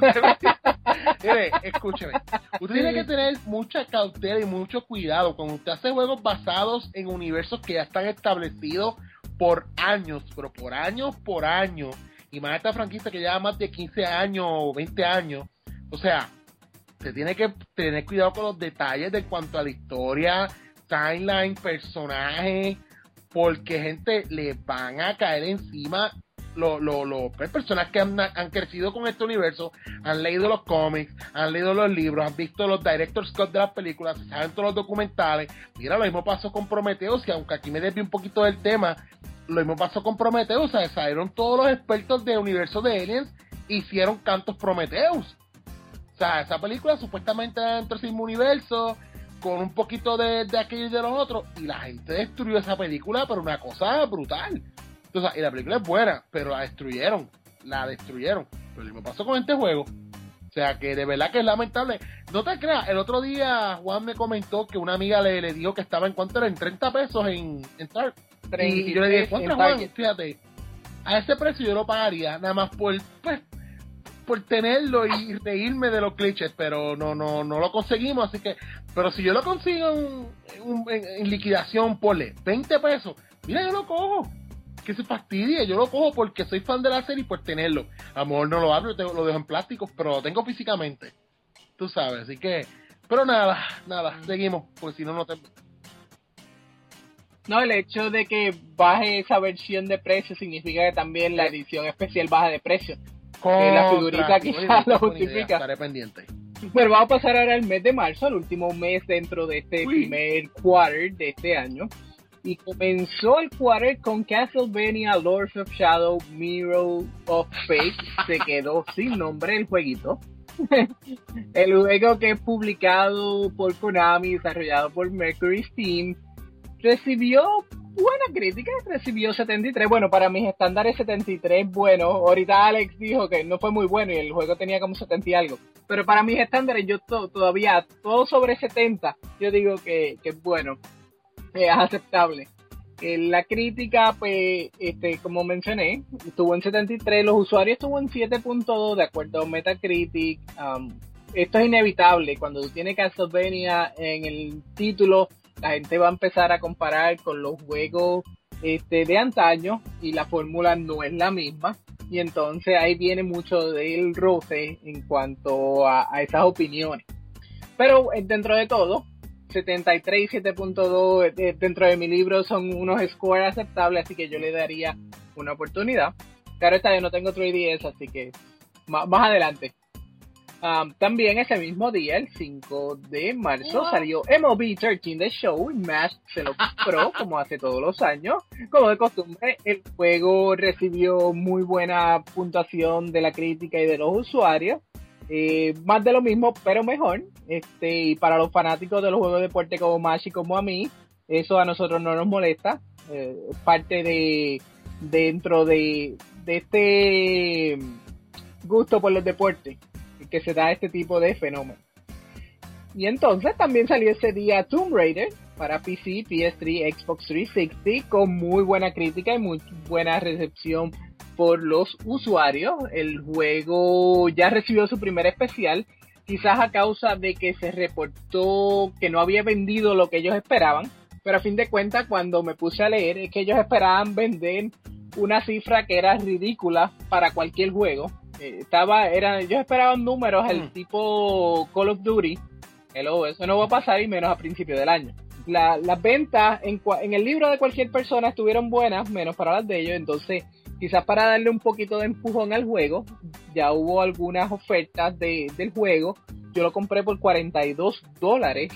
mire, escúcheme, usted tiene que tener mucha cautela y mucho cuidado cuando usted hace juegos basados en universos que ya están establecidos por años, pero por años, por años, y más esta franquicia que lleva más de quince años o veinte años, o sea, se tiene que tener cuidado con los detalles de cuanto a la historia, timeline, personajes, porque gente le van a caer encima los lo, lo, pues, personas que han, han crecido con este universo, han leído los cómics, han leído los libros, han visto los director's cut de las películas, saben todos los documentales. Mira, lo mismo pasó con Prometheus, y aunque aquí me desvío un poquito del tema, lo mismo pasó con Prometheus, o sea, salieron todos los expertos del universo de Aliens, hicieron cantos Prometheus. O sea, esa película supuestamente era dentro del mismo universo, con un poquito de, de aquello y de lo otro, y la gente destruyó esa película, pero una cosa brutal. Entonces, y la película es buena, pero la destruyeron, la destruyeron. Pero lo mismo pasó con este juego. O sea, que de verdad que es lamentable. No te creas, el otro día Juan me comentó que una amiga le, le dijo que estaba en cuánto era, en treinta pesos en, en Target. Y, y yo le dije, ¿cuánto, Juan? Fíjate, a ese precio yo lo pagaría, nada más por, pues, por tenerlo y reírme de los clichés, pero no no no lo conseguimos, así que, pero si yo lo consigo en, en, en, en liquidación, ponle veinte pesos, mira, yo lo cojo, que se fastidie, yo lo cojo porque soy fan de la serie y por tenerlo. A lo mejor no lo abro, lo dejo en plástico, pero lo tengo físicamente, tú sabes, así que, pero nada, nada, seguimos, pues si no, no te... No, el hecho de que baje esa versión de precio significa que también la edición especial baja de precio. Contra, la figurita quizás lo justifica. Estaré pendiente. Pero vamos a pasar ahora al mes de marzo, el último mes dentro de este Uy. primer quarter de este año. Y comenzó el quarter con Castlevania Lords of Shadow Mirror of Fate. Se quedó sin nombre el jueguito. El juego, que es publicado por Konami, desarrollado por Mercury Steam, recibió buena crítica, recibió setenta y tres. Bueno, para mis estándares setenta y tres, bueno, ahorita Alex dijo que no fue muy bueno y el juego tenía como setenta y algo. Pero para mis estándares, yo to- todavía, todo sobre setenta, yo digo que, que es bueno, es aceptable. Eh, la crítica, pues, este, como mencioné, estuvo en setenta y tres, los usuarios estuvo en siete punto dos de acuerdo a Metacritic. Um, esto es inevitable, cuando tú tienes Castlevania en el título, la gente va a empezar a comparar con los juegos este, de antaño y la fórmula no es la misma, y entonces ahí viene mucho del roce en cuanto a, a esas opiniones. Pero eh, dentro de todo, setenta y tres y siete punto dos eh, dentro de mi libro son unos scores aceptables, así que yo le daría una oportunidad. Claro está, yo no tengo tres D S, así que más, más adelante. Um, también ese mismo día, el cinco de marzo, What? salió M L B trece The Show y Mash se lo compró, como hace todos los años. Como de costumbre, el juego recibió muy buena puntuación de la crítica y de los usuarios. Eh, más de lo mismo, pero mejor. Este, y para los fanáticos de los juegos de deporte como Mash y como a mí, eso a nosotros no nos molesta. Eh, parte de dentro de, de este gusto por los deportes que se da este tipo de fenómeno. Y entonces también salió ese día Tomb Raider para P C, P S tres, Xbox trescientos sesenta con muy buena crítica y muy buena recepción por los usuarios. El juego ya recibió su primer especial, quizás a causa de que se reportó que no había vendido lo que ellos esperaban, pero a fin de cuentas cuando me puse a leer es que ellos esperaban vender una cifra que era ridícula para cualquier juego. Eh, estaba, era, ellos esperaban números mm. el tipo Call of Duty. Hello, eso no va a pasar y menos a principio del año. La, las ventas en, en el libro de cualquier persona estuvieron buenas, menos para las de ellos. Entonces, quizás para darle un poquito de empujón al juego, ya hubo algunas ofertas de, del juego. Yo lo compré por cuarenta y dos dólares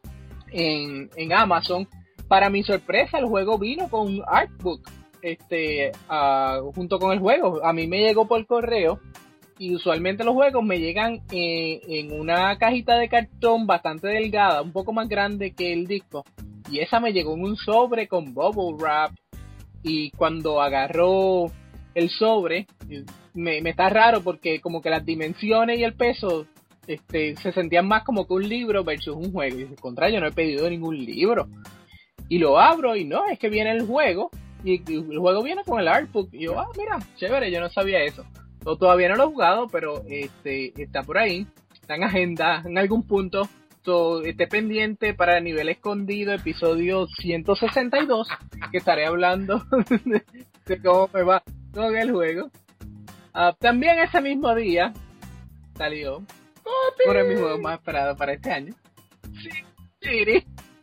en, en Amazon. Para mi sorpresa, el juego vino con un artbook. Este, uh, junto con el juego, a mí me llegó por correo y usualmente los juegos me llegan eh, en una cajita de cartón bastante delgada, un poco más grande que el disco, y esa me llegó en un sobre con bubble wrap. Y cuando agarró el sobre me, me está raro porque como que las dimensiones y el peso este, se sentían más como que un libro versus un juego, y dije, contra, yo no he pedido ningún libro, y lo abro y no, es que viene el juego. Y el juego viene con el artbook. Y yo, ah, mira, chévere, yo no sabía eso. Yo todavía no lo he jugado, pero este está por ahí. Está en agenda en algún punto. So, esté pendiente para Nivel Escondido, episodio ciento sesenta y dos, que estaré hablando de, de cómo me va con el juego. Uh, también ese mismo día salió uno de mis juegos más esperados para este año. Sí, sí.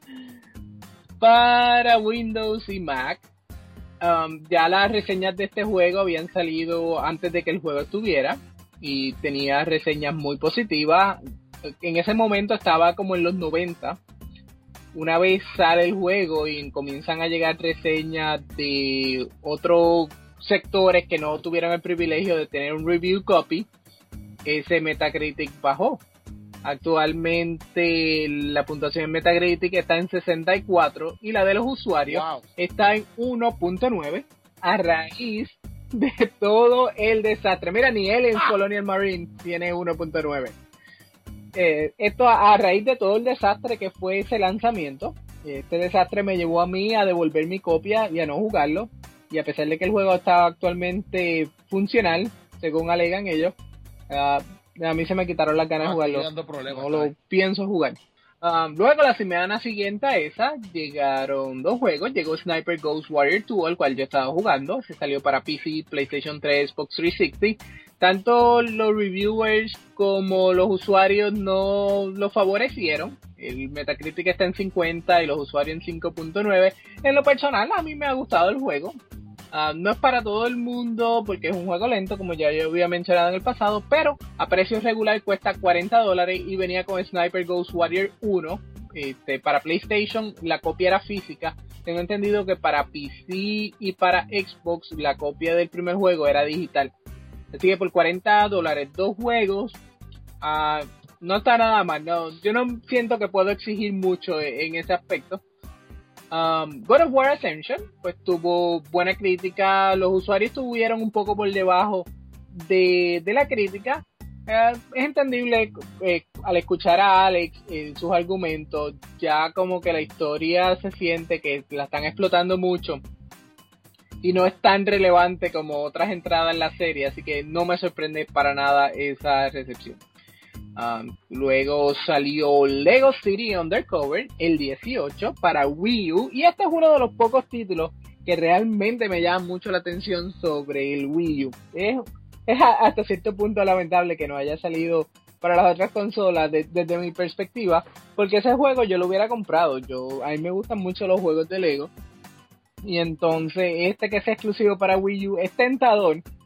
Para Windows y Mac. Um, ya las reseñas de este juego habían salido antes de que el juego estuviera y tenía reseñas muy positivas. En ese momento estaba como en los noventa. Una vez sale el juego y comienzan a llegar reseñas de otros sectores que no tuvieron el privilegio de tener un review copy, ese Metacritic bajó. Actualmente la puntuación en Metacritic está en sesenta y cuatro y la de los usuarios wow. está en uno punto nueve a raíz de todo el desastre. Mira, ni él en ah. Colonial Marine tiene uno punto nueve. Eh, esto a, a raíz de todo el desastre que fue ese lanzamiento. Este desastre me llevó a mí a devolver mi copia y a no jugarlo. Y a pesar de que el juego está actualmente funcional, según alegan ellos, uh, a mí se me quitaron las ganas no, de jugarlo. Problemas, no lo pienso jugar. Um, luego, la semana siguiente a esa, llegaron dos juegos. Llegó Sniper Ghost Warrior dos, al cual yo estaba jugando. Se salió para P C, PlayStation tres, Xbox trescientos sesenta. Tanto los reviewers como los usuarios no lo favorecieron. El Metacritic está en cincuenta y los usuarios en cinco punto nueve. En lo personal, a mí me ha gustado el juego. Uh, no es para todo el mundo porque es un juego lento, como ya yo había mencionado en el pasado, pero a precio regular cuesta cuarenta dólares y venía con Sniper Ghost Warrior uno. Este, para PlayStation la copia era física. Tengo entendido que para P C y para Xbox la copia del primer juego era digital. Así que por cuarenta dólares, dos juegos, uh, no está nada mal. No, yo no siento que puedo exigir mucho en, en ese aspecto. Um, God of War Ascension pues tuvo buena crítica. Los usuarios estuvieron un poco por debajo de, de la crítica. Eh, es entendible eh, al escuchar a Alex en eh, sus argumentos, ya como que la historia se siente que la están explotando mucho y no es tan relevante como otras entradas en la serie, así que no me sorprende para nada esa recepción. Um, luego salió Lego City Undercover el dieciocho para Wii U, y este es uno de los pocos títulos que realmente me llaman mucho la atención sobre el Wii U. Es, es hasta cierto punto lamentable que no haya salido para las otras consolas de, desde mi perspectiva, porque ese juego yo lo hubiera comprado. Yo, a mí me gustan mucho los juegos de Lego, y entonces este que es exclusivo para Wii U es tentador,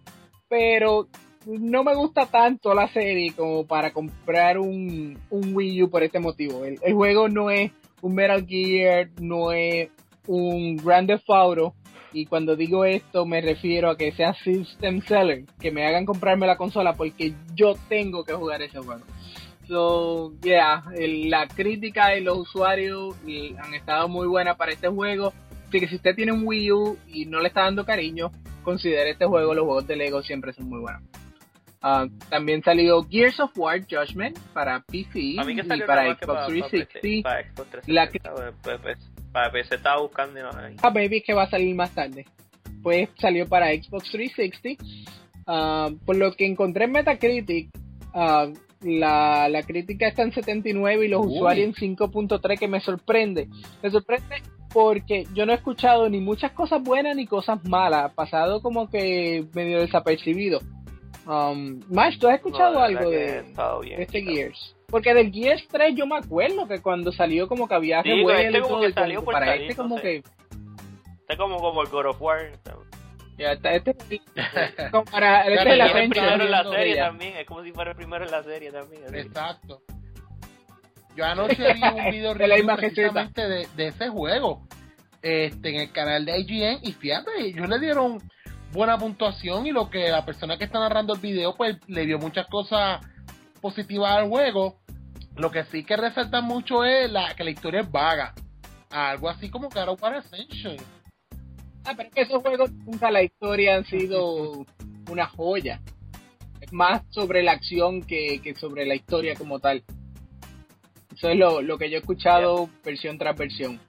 pero no me gusta tanto la serie como para comprar un, un Wii U por este motivo. El, el juego no es un Metal Gear, no es un Grand Theft Auto, y cuando digo esto me refiero a que sea system seller, que me hagan comprarme la consola porque yo tengo que jugar ese juego. So, yeah, el, la crítica y los usuarios y han estado muy buenas para este juego. Así que si usted tiene un Wii U y no le está dando cariño, considere este juego. Los juegos de Lego siempre son muy buenos. Uh, también salió Gears of War Judgment para P C y para Xbox trescientos sesenta. Para Xbox trescientos La sesenta, para, para P C estaba buscando y no hay. Ah, baby, que va a salir más tarde. Pues salió para Xbox trescientos sesenta. Uh, por lo que encontré en Metacritic, uh, la, la crítica está en setenta y nueve y los Uy. usuarios en cinco punto tres, que me sorprende. Me sorprende porque yo no he escuchado ni muchas cosas buenas ni cosas malas. Ha pasado como que medio desapercibido. Um, Mash, ¿tú has escuchado no, algo de, bien, de este Gears? Porque del Gears tres yo me acuerdo que cuando salió como que había sí, revuelo este y todo, que salió por para salir, este como no sé. que este como como el God of War. Ya está, este como para este claro, es la es el primero en la de serie ella. También, es como si fuera el primero en la serie también. Así. Exacto. Yo anoche vi un video de review precisamente de, de ese juego este, en el canal de I G N y fíjate, ellos le dieron buena puntuación y lo que la persona que está narrando el video pues le dio muchas cosas positivas al juego. Lo que sí que resalta mucho es la que la historia es vaga, algo así como God of War Ascension. Ah, pero es que esos juegos nunca la historia han sido una joya, es más sobre la acción que, que sobre la historia como tal. Eso es lo, lo que yo he escuchado yeah. versión tras versión.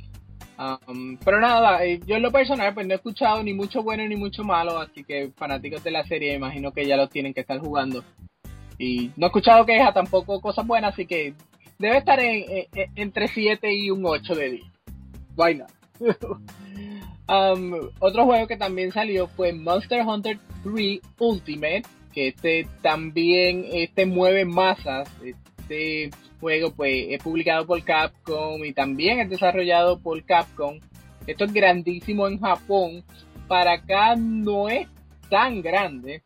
Um, pero nada, yo en lo personal pues no he escuchado ni mucho bueno ni mucho malo, así que fanáticos de la serie imagino que ya los tienen que estar jugando. Y no he escuchado quejas, tampoco cosas buenas, así que debe estar en, en, entre siete y un ocho de diez. Why not? um, otro juego que también salió fue Monster Hunter tres Ultimate, que este también este mueve masas. Este juego pues es publicado por Capcom y también es desarrollado por Capcom. Esto es grandísimo en Japón. Para acá no es tan grande,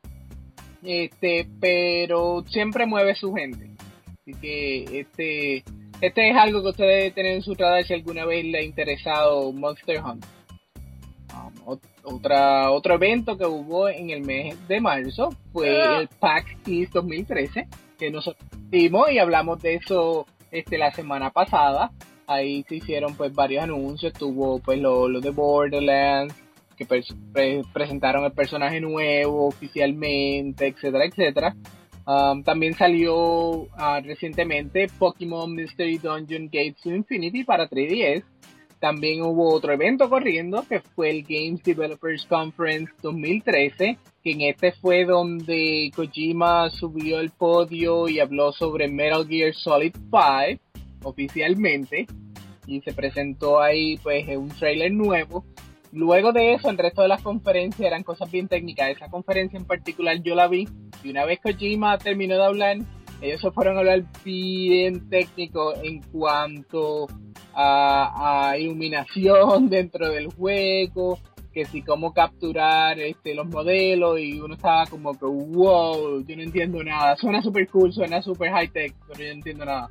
este, pero siempre mueve su gente. Así que este, este es algo que usted debe tener en su radar si alguna vez le ha interesado Monster Hunter. Um, otra, otro evento que hubo en el mes de marzo fue el PAX East dos mil trece, que nosotros vimos y hablamos de eso este la semana pasada. Ahí se hicieron pues varios anuncios, tuvo pues lo, lo de Borderlands, que pre- pre- presentaron el personaje nuevo oficialmente, etcétera, etcétera. Um, también salió uh, recientemente Pokémon Mystery Dungeon Gates to Infinity para tres D S. También hubo otro evento corriendo que fue el Games Developers Conference dos mil trece, que en este fue donde Kojima subió el podio y habló sobre Metal Gear Solid cinco oficialmente, y se presentó ahí pues un trailer nuevo. Luego de eso, el resto de las conferencias eran cosas bien técnicas. Esa conferencia en particular yo la vi, y una vez Kojima terminó de hablar, ellos se fueron a hablar bien técnico en cuanto a, a iluminación dentro del juego, que si cómo capturar este los modelos, y uno estaba como que wow, yo no entiendo nada, suena super cool, suena super high tech, pero yo no entiendo nada.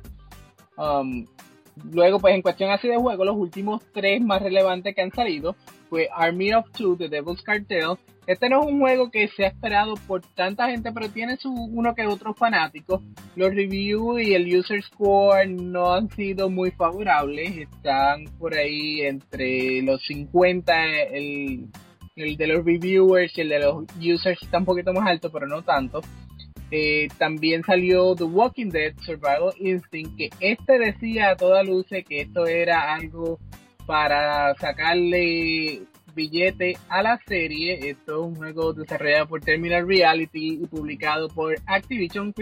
Um, luego pues en cuestión así de juego, los últimos tres más relevantes que han salido fue Army of Two de Devil's Cartel. Este no es un juego que se ha esperado por tanta gente, pero tiene su uno que otros fanáticos. Los reviews y el user score no han sido muy favorables, están por ahí entre los cincuenta, el, el de los reviewers y el de los users está un poquito más alto, pero no tanto. Eh, también salió The Walking Dead Survival Instinct, que este decía a toda luces que esto era algo para sacarle billete a la serie. Esto es un juego desarrollado por Terminal Reality y publicado por Activision.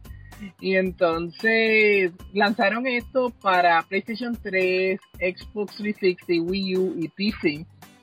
Y entonces lanzaron esto para PlayStation tres, Xbox trescientos sesenta, Wii U y P C.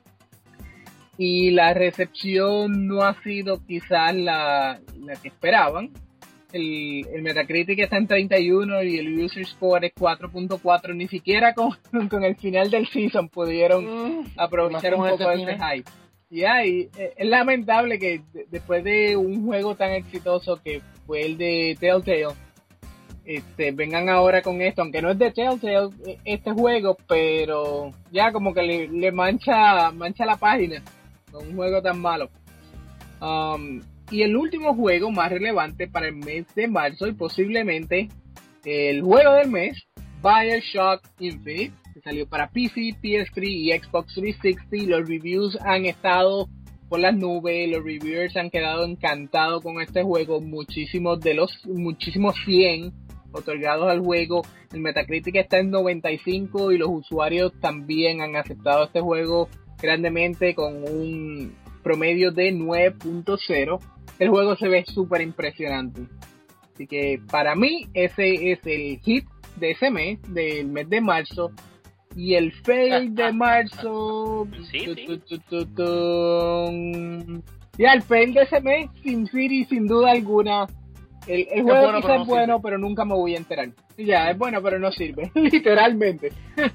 Y la recepción no ha sido quizás la, la que esperaban. El, el Metacritic está en treinta y uno y el User Score es cuatro punto cuatro. Ni siquiera con, con el final del season pudieron mm, aprovechar un poco de ese hype. Yeah, y eh, es lamentable que de- después de un juego tan exitoso que fue el de Telltale, este, vengan ahora con esto, aunque no es de Telltale eh, este juego, pero ya como que le, le mancha mancha la página con un juego tan malo. Um, y el último juego más relevante para el mes de marzo y posiblemente el juego del mes, BioShock Infinite, que salió para P C, P S tres y Xbox trescientos sesenta. Los reviews han estado por las nubes, los reviewers han quedado encantados con este juego, muchísimos de los muchísimos cien otorgados al juego. El Metacritic está en noventa y cinco y los usuarios también han aceptado este juego grandemente con un promedio de nueve punto cero. El juego se ve súper impresionante. Así que para mí ese es el hit de ese mes, del mes de marzo. Y el fail de marzo... Sí, sí. tu, tu, tu, tu, ya, el fail de ese mes, SimCity, sin duda alguna. El, el juego bueno, quizás pero no es bueno, sirve. pero nunca me voy a enterar. Ya, es bueno, pero no sirve. Literalmente.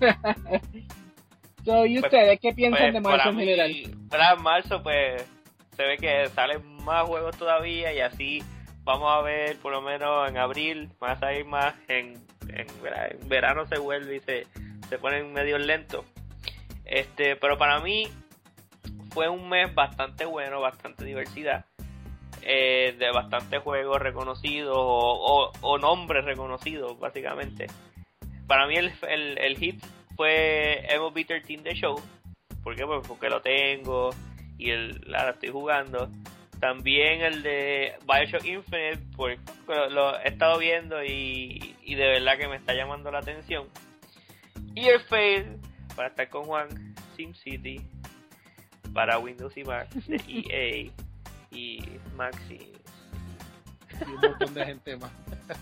So, ¿y Pues- ustedes qué piensan Pues, de marzo para en mí, general? para marzo, pues se ve que salen más juegos todavía y así vamos a ver, por lo menos en abril, van a salir más. En, en, vera- en verano se vuelve y se, se ponen medio lentos. Este, pero para mí fue un mes bastante bueno, bastante diversidad. Eh, de bastantes juegos reconocidos o, o, o nombres reconocidos, básicamente. Para mí el, el, el hit fue M L B trece The Show. ¿Por qué? Pues porque lo tengo y el, ahora estoy jugando. También el de BioShock Infinite, porque lo, lo he estado viendo y, y de verdad que me está llamando la atención. Y el fail, para estar con Juan, SimCity, para Windows y Mac, de E A y Maxi. Y un montón de gente más.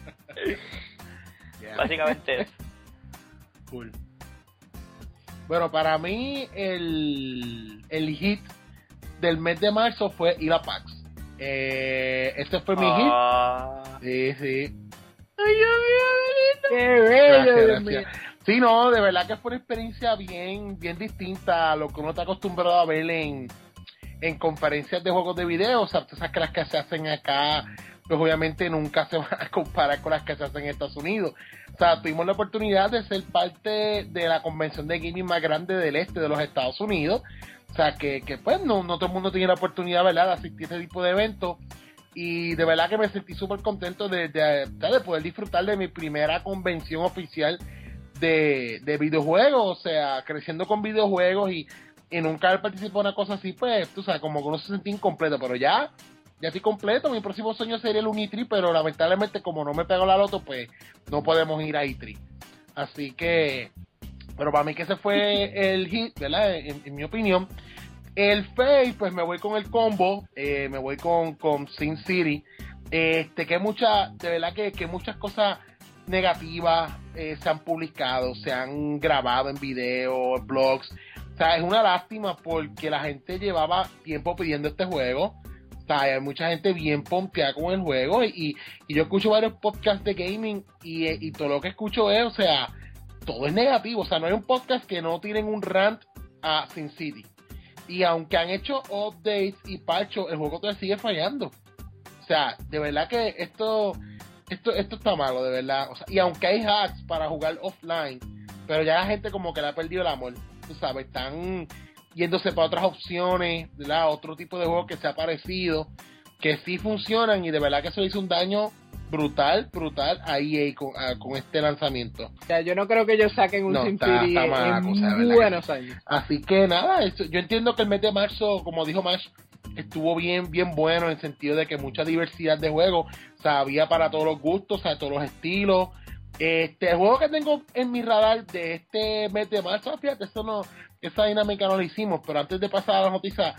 Yeah. Básicamente eso. Cool. Bueno, para mí el, el hit del mes de marzo fue ir a PAX. Eh, este fue mi Ah, hit. Sí, sí. ¡Qué bello, Gracias, Dios mío! gracias. Sí, no, de verdad que fue una experiencia bien, bien distinta a lo que uno está acostumbrado a ver en, en conferencias de juegos de video. O sea, tú sabes que las que se hacen acá, pues obviamente nunca se van a comparar con las que se hacen en Estados Unidos. O sea, tuvimos la oportunidad de ser parte de la convención de gaming más grande del este de los Estados Unidos. O sea, que, que pues no, no todo el mundo tiene la oportunidad, ¿verdad?, de asistir a ese tipo de eventos. Y de verdad que me sentí súper contento de, de, de poder disfrutar de mi primera convención oficial de, de videojuegos. O sea, creciendo con videojuegos y, y nunca haber participado en una cosa así, pues, tú sabes, como que uno se sentía incompleto. Pero ya, ya estoy completo. Mi próximo sueño sería el Unitri, pero lamentablemente como no me pegó la loto, pues no podemos ir a I T R I. Así que, pero para mí que ese fue el hit, ¿verdad? En, en mi opinión. El fail, pues me voy con el combo, eh, me voy con, con SimCity. Este, que mucha, de verdad que, que muchas cosas negativas eh, se han publicado, se han grabado en video, en blogs. O sea, es una lástima porque la gente llevaba tiempo pidiendo este juego. O sea, hay mucha gente bien pompeada con el juego. Y, y yo escucho varios podcasts de gaming y, y todo lo que escucho es, o sea, todo es negativo. O sea, no hay un podcast que no tienen un rant a SimCity. Y aunque han hecho updates y parchos, el juego todavía sigue fallando. O sea, de verdad que esto esto esto está malo, de verdad. O sea, y aunque hay hacks para jugar offline, pero ya la gente como que le ha perdido el amor. Tú sabes, están yéndose para otras opciones, ¿verdad? Otro tipo de juego que se ha parecido, que sí funcionan y de verdad que eso hizo un daño brutal, brutal a E A con, a, con este lanzamiento. O sea, yo no creo que ellos saquen un No, SimCity está- está mala en cosa, de verdad buenos que años. Así que nada, eso, yo entiendo que el mes de marzo, como dijo Mash, estuvo bien, bien bueno en el sentido de que mucha diversidad de juegos, o sea, había para todos los gustos, o sea, todos los estilos. Este, el juego que tengo en mi radar de este mes de marzo, fíjate, eso no, esa dinámica no la hicimos, pero antes de pasar a la noticia,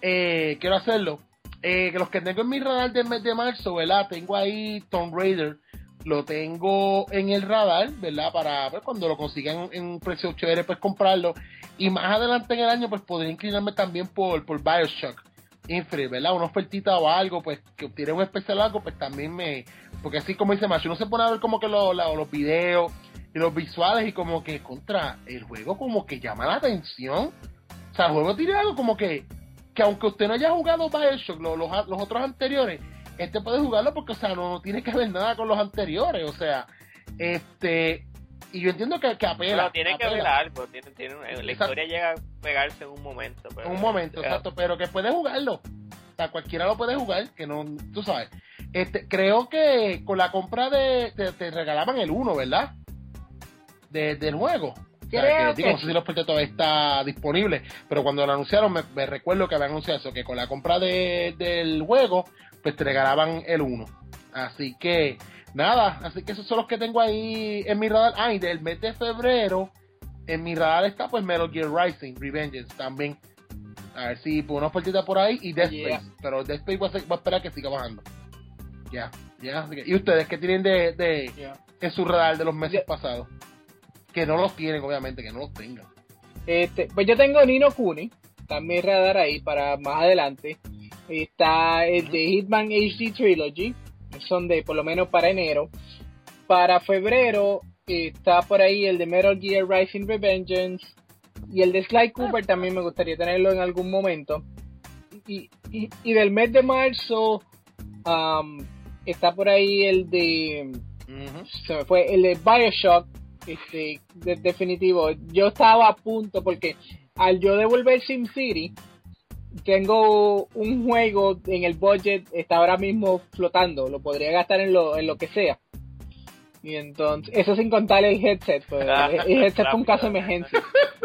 eh, quiero hacerlo. Eh, que los que tengo en mi radar del mes de marzo, ¿verdad? Tengo ahí Tomb Raider, lo tengo en el radar, ¿verdad? Para pues, cuando lo consigan en un precio chévere, pues comprarlo. Y más adelante en el año, pues podría inclinarme también por, por BioShock Infinite, ¿verdad? Una ofertita o algo, pues que obtiene un especial algo, pues también me... Porque así como dice Macho, uno se pone a ver como que lo, lo, los videos y los visuales y como que contra el juego como que llama la atención. O sea, el juego tiene algo como que... que aunque usted no haya jugado BioShock, los, los, los otros anteriores, este puede jugarlo porque, o sea, no, no tiene que ver nada con los anteriores, o sea, este, y yo entiendo que, que apela. Pero tiene apela. que ver algo, tiene, tiene, la exacto. Historia llega a pegarse en un momento. Pero, en un momento, ya. exacto, pero que puede jugarlo, o sea, cualquiera lo puede jugar, que no, tú sabes. Este, creo que con la compra de, te, te regalaban el uno, ¿verdad? De, del juego. O sea, Creo que, digo, que no sé si los precios todavía está disponible, pero cuando lo anunciaron me, me recuerdo que habían anunciado eso, que con la compra de, del juego, pues te regalaban el uno. Así que, nada, así que esos son los que tengo ahí en mi radar. Ah, y del mes de febrero, en mi radar está pues Metal Gear Rising, Revengeance también. A ver si por una ofertita por ahí y Dead Yeah. Space, pero Dead Space va a, ser, va a esperar que siga bajando. Ya, ya. así que- ¿Y ustedes qué tienen de, de Yeah. en su radar de los meses Yeah. pasados? Que no los tienen, obviamente, que no los tengan. Este, pues yo tengo Nino Kuni, está en mi radar ahí para más adelante. Está el de Hitman H D Trilogy, son de por lo menos para enero. Para febrero está por ahí el de Metal Gear Rising Revengeance y el de Sly Cooper también me gustaría tenerlo en algún momento. Y, y, y del mes de marzo um, está por ahí el de Ujú. se me fue el de BioShock, este, de- definitivo. Yo estaba a punto porque al yo devolver SimCity tengo un juego en el budget, está ahora mismo flotando, lo podría gastar en lo en lo que sea. Y entonces, eso sin contar el headset, pues, el headset fue un caso de emergencia.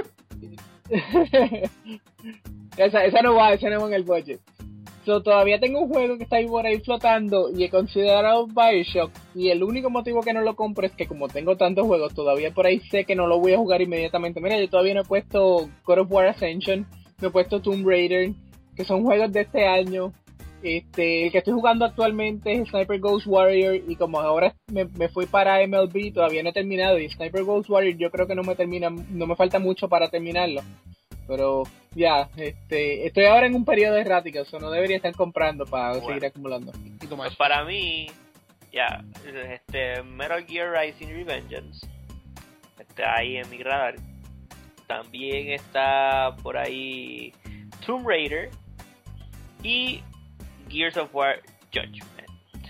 esa, esa no va, esa no va en el budget. So, todavía tengo un juego que está ahí por ahí flotando y he considerado BioShock y el único motivo que no lo compro es que como tengo tantos juegos, todavía por ahí sé que no lo voy a jugar inmediatamente. Mira, yo todavía no he puesto God of War Ascension, no he puesto Tomb Raider, que son juegos de este año. Este, el que estoy jugando actualmente es Sniper Ghost Warrior y como ahora me, me fui para M L B, todavía no he terminado y Sniper Ghost Warrior yo creo que no me termina, no me falta mucho para terminarlo. Pero ya, este, estoy ahora en un periodo errático, eso no debería estar comprando para Bueno. seguir acumulando. Y tú, Pues Mike. para mí, ya, este Metal Gear Rising Revengeance está ahí en mi radar. También está por ahí Tomb Raider y Gears of War Judgment.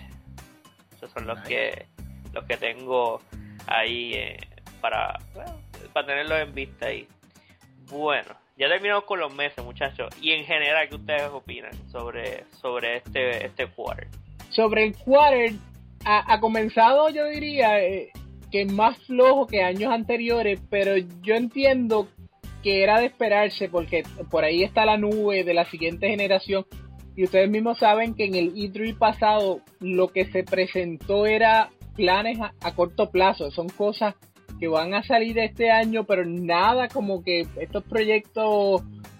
Esos son los Nice. que los que tengo ahí eh, para bueno, para tenerlos en vista ahí. Bueno, ya terminamos con los meses, muchachos. Y en general, ¿qué ustedes opinan sobre sobre este este quarter? Sobre el quarter, ha, ha comenzado yo diría eh, que más flojo que años anteriores, pero yo entiendo que era de esperarse porque por ahí está la nube de la siguiente generación y ustedes mismos saben que en el E tres pasado lo que se presentó era planes a, a corto plazo, son cosas que van a salir este año, pero nada como que estos proyectos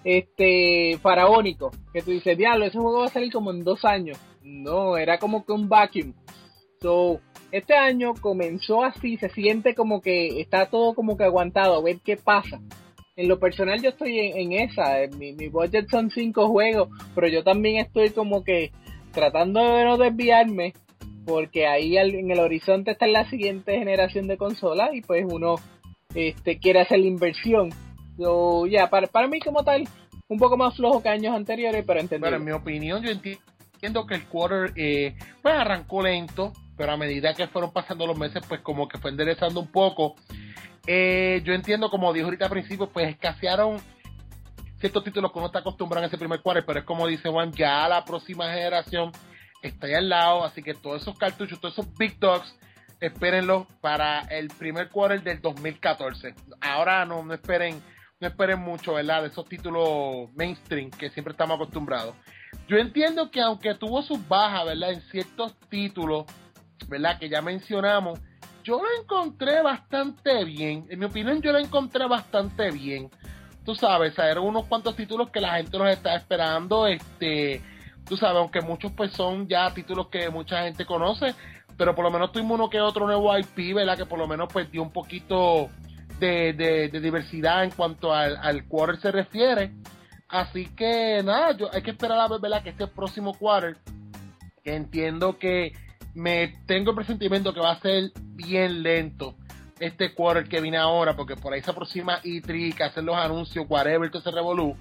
este faraónicos, que tú dices, diablo, ese juego va a salir como en dos años. No, era como que un vacuum. So, este año comenzó así, se siente como que está todo como que aguantado, a ver qué pasa. En lo personal yo estoy en, en esa, en mi, mi budget son cinco juegos, pero yo también estoy como que tratando de no desviarme, porque ahí al, en el horizonte está la siguiente generación de consolas y pues uno este quiere hacer la inversión. So, ya, yeah, para, para mí como tal, un poco más flojo que años anteriores, pero entendible. Pero en mi opinión, yo enti- entiendo que el quarter eh, pues arrancó lento, pero a medida que fueron pasando los meses, pues como que fue enderezando un poco. Eh, yo entiendo, como dijo ahorita al principio, pues escasearon ciertos títulos que uno está acostumbrado en ese primer quarter, pero es como dice Juan, ya la próxima generación está ahí al lado, así que todos esos cartuchos, todos esos Big Dogs, espérenlos para el primer quarter del dos mil catorce. Ahora no, no esperen, no esperen mucho, ¿verdad? De esos títulos mainstream que siempre estamos acostumbrados. Yo entiendo que aunque tuvo sus bajas, ¿verdad? En ciertos títulos, ¿verdad? Que ya mencionamos, yo lo encontré bastante bien. En mi opinión, yo lo encontré bastante bien. Tú sabes, o sea, eran unos cuantos títulos que la gente los está esperando, este... Tú sabes, aunque muchos pues son ya títulos que mucha gente conoce, pero por lo menos tuvimos uno que otro nuevo I P, ¿verdad? Que por lo menos pues dio un poquito de, de, de diversidad en cuanto al, al quarter se refiere. Así que nada, yo hay que esperar a ver, ¿verdad? Que este próximo quarter, que entiendo que me tengo el presentimiento que va a ser bien lento este quarter que viene ahora, porque por ahí se aproxima E tres, que hacen los anuncios, whatever, que se revolú.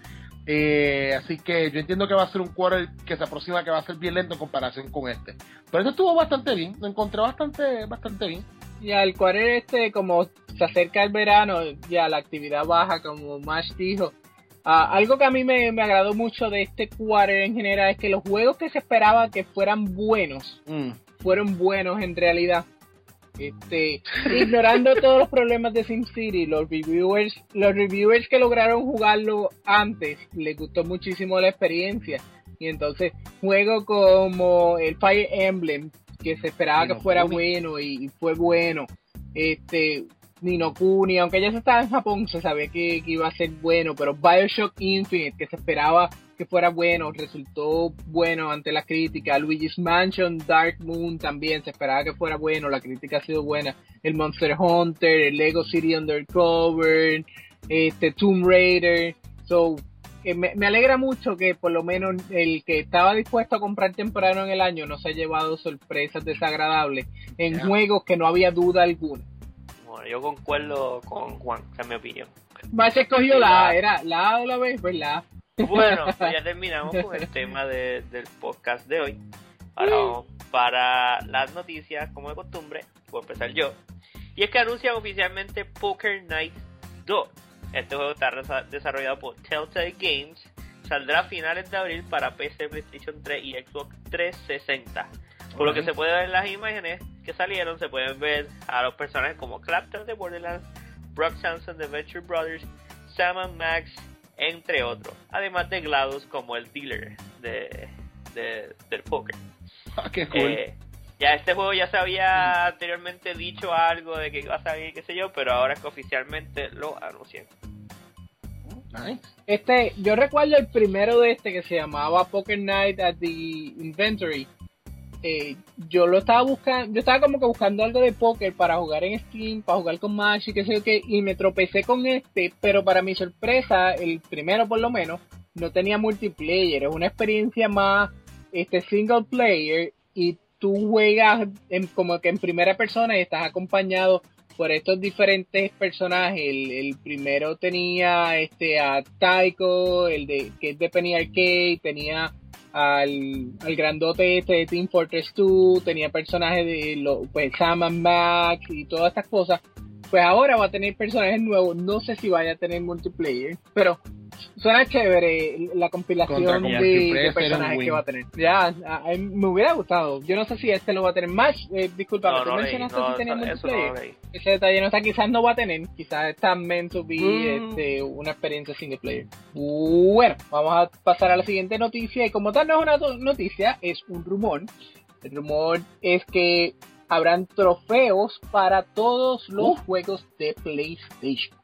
Eh, así que yo entiendo que va a ser un quarter que se aproxima, que va a ser bien lento en comparación con este. Pero esto estuvo bastante bien, lo encontré bastante, bastante bien. Ya el quarter este, como se acerca el verano, ya la actividad baja, como Mash dijo. Uh, algo que a mí me, me agradó mucho de este quarter en general es que los juegos que se esperaba que fueran buenos, mm. fueron buenos en realidad. Este, ignorando todos los problemas de SimCity, los reviewers, los reviewers que lograron jugarlo antes, les gustó muchísimo la experiencia. Y entonces, juegos como el Fire Emblem, que se esperaba Nino que fuera Kuni. bueno y, y fue bueno. Este, Ni no Kuni, aunque ya se estaba en Japón, se sabía que, que iba a ser bueno, pero BioShock Infinite, que se esperaba que fuera bueno, resultó bueno ante la crítica. Luigi's Mansion, Dark Moon también se esperaba que fuera bueno, la crítica ha sido buena. El Monster Hunter, el Lego City Undercover, este Tomb Raider. So, eh, me, me alegra mucho que por lo menos el que estaba dispuesto a comprar temprano en el año no se ha llevado sorpresas desagradables en yeah. juegos que no había duda alguna. Bueno, yo concuerdo con Juan, esa es mi opinión. Más escogió la A, era la A o la B, pues la A. Bueno, pues ya terminamos con el tema de, del podcast de hoy. Ahora vamos para las noticias, como de costumbre. Voy a empezar yo. Y es que anuncian oficialmente Poker Night dos. Este juego está desarrollado por Telltale Games. Saldrá a finales de abril para P C, PlayStation tres y Xbox trescientos sesenta. Por lo que se puede ver en las imágenes que salieron, se pueden ver a los personajes como Clapton de Borderlands, Brock Samson de Venture Brothers, Sam and Max, entre otros, además de GLaDOS como el dealer de, de del póker. Ah, qué cool. Eh, ya este juego ya se había anteriormente dicho algo de que iba a salir, qué sé yo, pero ahora es que oficialmente lo anuncian. Nice. Este, yo recuerdo el primero de este que se llamaba Poker Night at the Inventory. Eh, yo lo estaba buscando, yo estaba como que buscando algo de póker para jugar en Steam, para jugar con Match y qué sé yo qué, y me tropecé con este, pero para mi sorpresa, el primero por lo menos, no tenía multiplayer, es una experiencia más este single player, y tú juegas en, como que en primera persona y estás acompañado por estos diferentes personajes. El, el primero tenía este a Taiko, el de que es de Penny Arcade, tenía al, al grandote este de Team Fortress dos, tenía personajes de lo, pues Sam and Max y todas estas cosas. Pues ahora va a tener personajes nuevos, no sé si vaya a tener multiplayer, pero suena chévere la compilación de, de personajes que va a tener. Ya, a, a, me hubiera gustado. Yo no sé si este lo va a tener más. Eh, disculpa, no, ¿tú no mencionaste leí, no, si tenía multiplayer? No ese detalle no está, quizás no va a tener, quizás está meant to be mm. este, una experiencia single player. Bueno, vamos a pasar a la siguiente noticia, y como tal no es una noticia, es un rumor. El rumor es que habrán trofeos para todos los uh. juegos de PlayStation.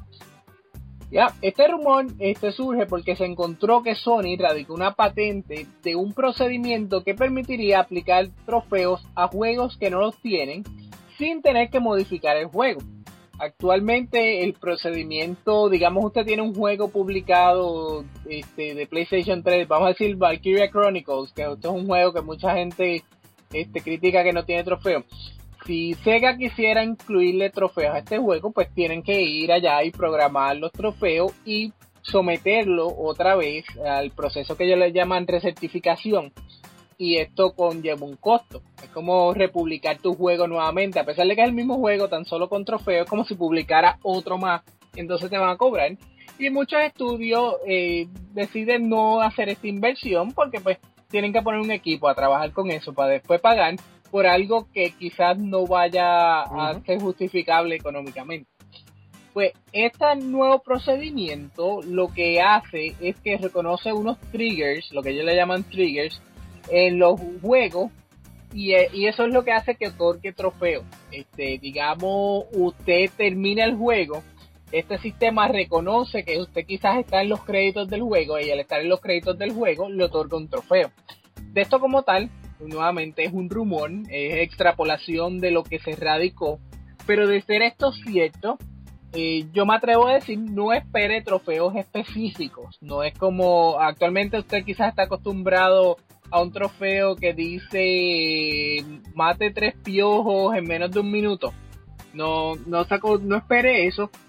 Ya, este rumor este surge porque se encontró que Sony radicó una patente de un procedimiento que permitiría aplicar trofeos a juegos que no los tienen sin tener que modificar el juego. Actualmente el procedimiento, digamos usted tiene un juego publicado este, de PlayStation tres, vamos a decir Valkyria Chronicles, que esto es un juego que mucha gente este, critica que no tiene trofeo. Si Sega quisiera incluirle trofeos a este juego, pues tienen que ir allá y programar los trofeos y someterlo otra vez al proceso que ellos le llaman recertificación. Y esto conlleva un costo. Es como republicar tu juego nuevamente. A pesar de que es el mismo juego, tan solo con trofeos, es como si publicara otro más. Entonces te van a cobrar. Y muchos estudios eh, deciden no hacer esta inversión porque pues tienen que poner un equipo a trabajar con eso para después pagar por algo que quizás no vaya a uh-huh. ser justificable económicamente. Pues este nuevo procedimiento lo que hace es que reconoce unos triggers, lo que ellos le llaman triggers, en los juegos, y, y eso es lo que hace que otorgue trofeos. Este, digamos, usted termina el juego, este sistema reconoce que usted quizás está en los créditos del juego, y al estar en los créditos del juego le otorga un trofeo. De esto como tal, nuevamente es un rumor, es extrapolación de lo que se radicó, pero de ser esto cierto, eh, yo me atrevo a decir, no espere trofeos específicos. No es como actualmente usted quizás está acostumbrado a un trofeo que dice mate tres piojos en menos de un minuto. No, no saco, no espere eso,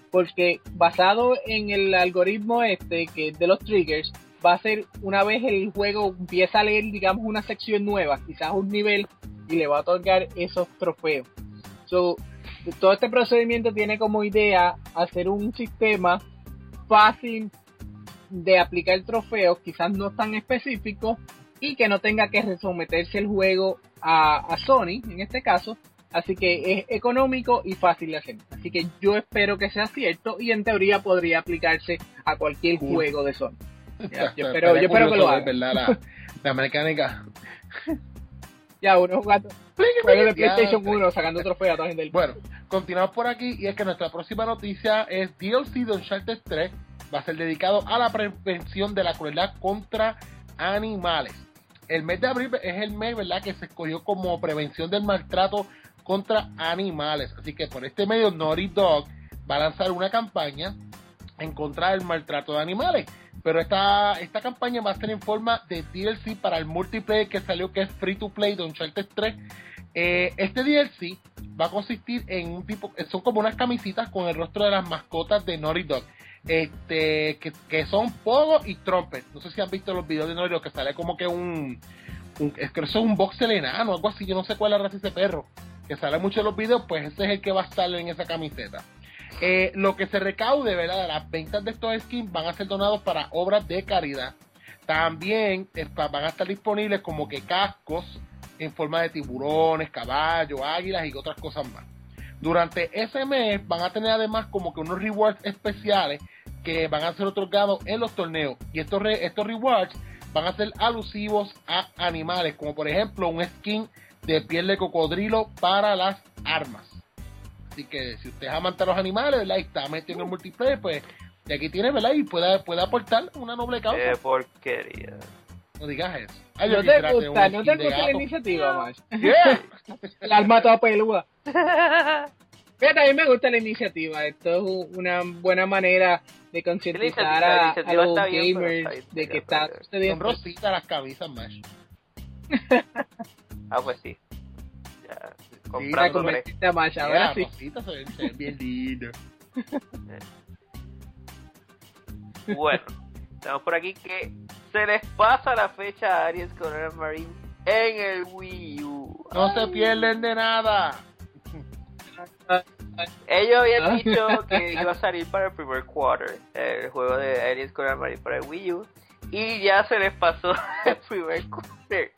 porque basado en el algoritmo este que de los triggers, va a ser una vez el juego empieza a leer, digamos, una sección nueva, quizás un nivel, y le va a otorgar esos trofeos. So, todo este procedimiento tiene como idea hacer un sistema fácil de aplicar trofeos, quizás no tan específicos, y que no tenga que someterse el juego a, a Sony, en este caso. Así que es económico y fácil de hacer. Así que yo espero que sea cierto, y en teoría podría aplicarse a cualquier uh. juego de Sony. Ya, yo espero, yo espero que lo haga. ¿Verdad? La, la mecánica. Ya, uno jugando juegos de PlayStation uno sacando trofeos a toda gente del... Bueno, continuamos por aquí, y es que nuestra próxima noticia es D L C de Uncharted tres. Va a ser dedicado a la prevención de la crueldad contra animales. El mes de abril es el mes, ¿verdad?, que se escogió como prevención del maltrato contra animales. Así que por este medio Naughty Dog va a lanzar una campaña en contra del maltrato de animales. Pero esta, esta campaña va a ser en forma de D L C para el multiplayer que salió, que es free to play de Uncharted tres. Eh, este D L C va a consistir en un tipo, son como unas camisitas con el rostro de las mascotas de Naughty Dog. Este, que, que son Pogo y Trumpet. No sé si han visto los videos de Naughty Dog, que sale como que un, un es que eso es un boxer enano, algo así. Yo no sé cuál es la raza de ese perro, que sale mucho en los videos. Pues ese es el que va a estar en esa camiseta. Eh, lo que se recaude, ¿verdad?, de las ventas de estos skins van a ser donados para obras de caridad. También eh, van a estar disponibles como que cascos en forma de tiburones, caballos, águilas y otras cosas más. Durante ese mes van a tener además como que unos rewards especiales que van a ser otorgados en los torneos. Y estos, re, estos rewards van a ser alusivos a animales, como por ejemplo un skin de piel de cocodrilo para las armas. Así que si usted es amante de los animales, ¿verdad?, y está metido en el multiplayer, pues de aquí tiene, ¿verdad?, y puede, puede aportar una noble causa. ¡Qué porquería! No digas eso. Ay, ¿No te gusta, ¿no te gusta la iniciativa, Mash? Yeah. El alma toda peluda. Fíjate, a mí me gusta la iniciativa. Esto es una buena manera de concientizar a, a los gamers bien, de que está sucediendo. Son rositas las camisas, Mash. Ah, pues sí. Ya, comprando sí, tres. Mash, ahora yeah, sí. Rositas se ven, se ven bien lindas. Bueno, estamos por aquí que se les pasa la fecha a Aries con el Marine en el Wii U. No Ay. se pierden de nada. Ellos habían dicho que iba a salir para el primer quarter el juego de Aries con el Marine para el Wii U, y ya se les pasó el primer quarter.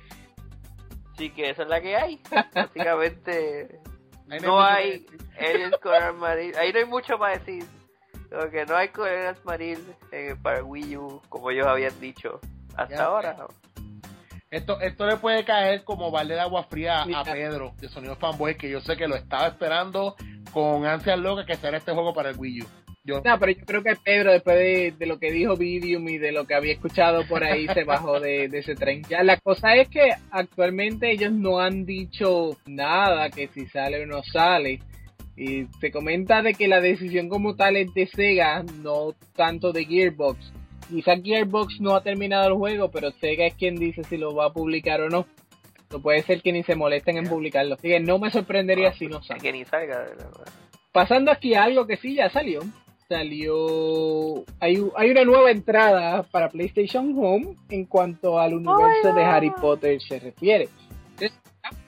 Así que esa es la que hay. Básicamente no hay Aries con el Marine. Ahí no hay mucho para decir. Porque no hay Corenas Marine eh, para Wii U, como ellos habían dicho hasta ya, ahora. ¿No? Esto esto le puede caer como balde de agua fría a Pedro de Sonido Fanboy, que yo sé que lo estaba esperando con ansias locas que saliera este juego para el Wii U. Yo... No, pero yo creo que Pedro, después de, de lo que dijo Vidium y de lo que había escuchado por ahí, se bajó de, de ese tren. Ya, la cosa es que actualmente ellos no han dicho nada, que si sale o no sale. Y se comenta de que la decisión como tal es de Sega, no tanto de Gearbox. Quizás Gearbox no ha terminado el juego, pero Sega es quien dice si lo va a publicar o no. No puede ser que ni se molesten en publicarlo. Así que no me sorprendería ah, si no sale. Que ni salga de la verdad. Pasando aquí a algo que sí ya salió. Salió... Hay, hay una nueva entrada para PlayStation Home en cuanto al universo oh, de Harry Potter se refiere. Entonces,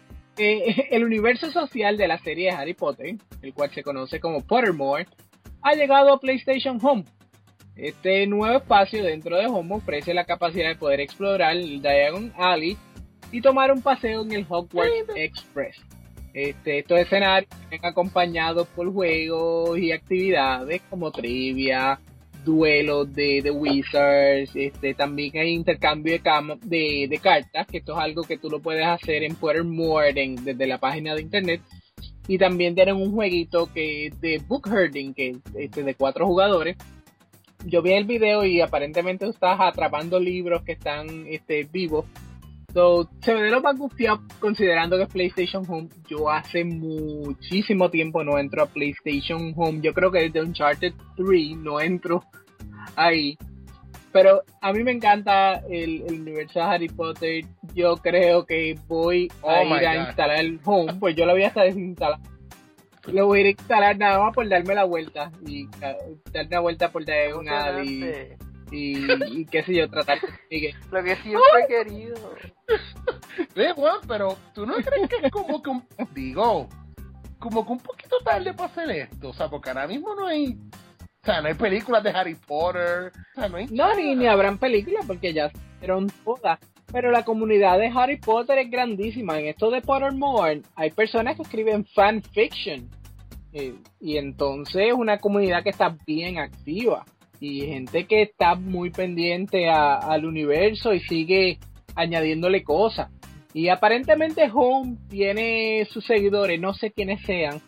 Eh, el universo social de la serie de Harry Potter, el cual se conoce como Pottermore, ha llegado a PlayStation Home. Este nuevo espacio dentro de Home ofrece la capacidad de poder explorar el Diagon Alley y tomar un paseo en el Hogwarts Express. Este, estos escenarios están acompañados por juegos y actividades como trivia, duelos de, de Wizards, este, también hay intercambio de, cam- de, de cartas, que esto es algo que tú lo puedes hacer en Pottermore en, desde la página de internet, y también tienen un jueguito que es de book herding, que es este, de cuatro jugadores. Yo vi el video y aparentemente estás atrapando libros que están este, vivos. So, se ve de lo más gufiado considerando que es PlayStation Home. Yo hace muchísimo tiempo no entro a PlayStation Home. Yo creo que desde Uncharted tres no entro ahí. Pero a mí me encanta el, el universo de Harry Potter. Yo creo que voy a oh ir a instalar el Home. Pues yo lo voy hasta desinstalar. Lo voy a instalar nada más por darme la vuelta. Y darme la vuelta por dar un ad y, y, y qué sé yo, tratar de seguir. Lo que siempre he querido. Ve, Juan, pero ¿tú no crees que es como que un... Digo, como que un poquito tarde para hacer esto? O sea, porque ahora mismo no hay... O sea, no hay películas de Harry Potter. O sea, no hay... No, ni, ni habrán películas porque ya fueron todas. Pero la comunidad de Harry Potter es grandísima. En esto de Pottermore hay personas que escriben fanfiction. Eh, y entonces es una comunidad que está bien activa. Y gente que está muy pendiente a, al universo y sigue añadiéndole cosas. Y aparentemente Home tiene sus seguidores, no sé quiénes sean.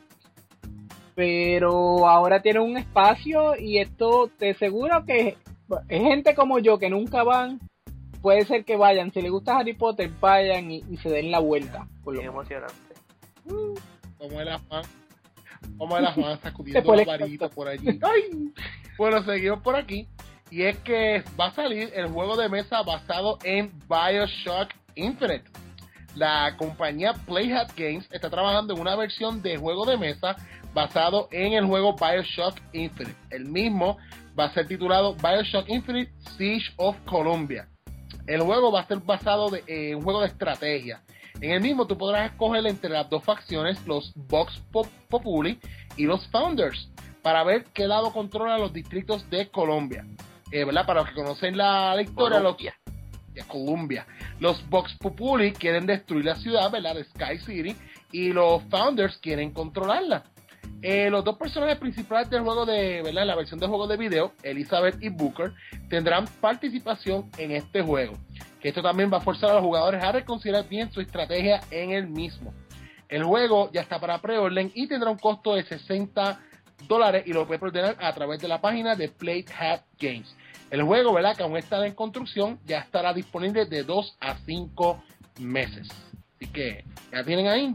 Pero ahora tiene un espacio y esto te aseguro que es gente como yo que nunca van. Puede ser que vayan, si les gusta Harry Potter, vayan y, y se den la vuelta. Por lo emocionante. Mm. Como el Juan, como el Juan sacudiendo la varita por allí. ¡Ay! Bueno, seguimos por aquí. Y es que va a salir el juego de mesa basado en BioShock Infinite. La compañía Playhat Games está trabajando en una versión de juego de mesa basado en el juego BioShock Infinite. El mismo va a ser titulado BioShock Infinite Siege of Columbia. El juego va a ser basado en eh, un juego de estrategia. En el mismo tú podrás escoger entre las dos facciones, los Vox Populi y los Founders, para ver qué lado controla los distritos de Colombia. Eh, ¿verdad? Para los que conocen la, la historia, Colombia. Los, de Colombia. Los Vox Populi quieren destruir la ciudad, ¿verdad? De Sky City, y los Founders quieren controlarla. Eh, los dos personajes principales del juego de, ¿verdad? La versión del juego de video, Elizabeth y Booker, tendrán participación en este juego. Que esto también va a forzar a los jugadores a reconsiderar bien su estrategia en el mismo. El juego ya está para preorden y tendrá un costo de sesenta dólares y lo puede ordenar a través de la página de Playhat Games. El juego, ¿verdad? Que aún está en construcción, ya estará disponible de dos a cinco meses. Así que ya tienen ahí.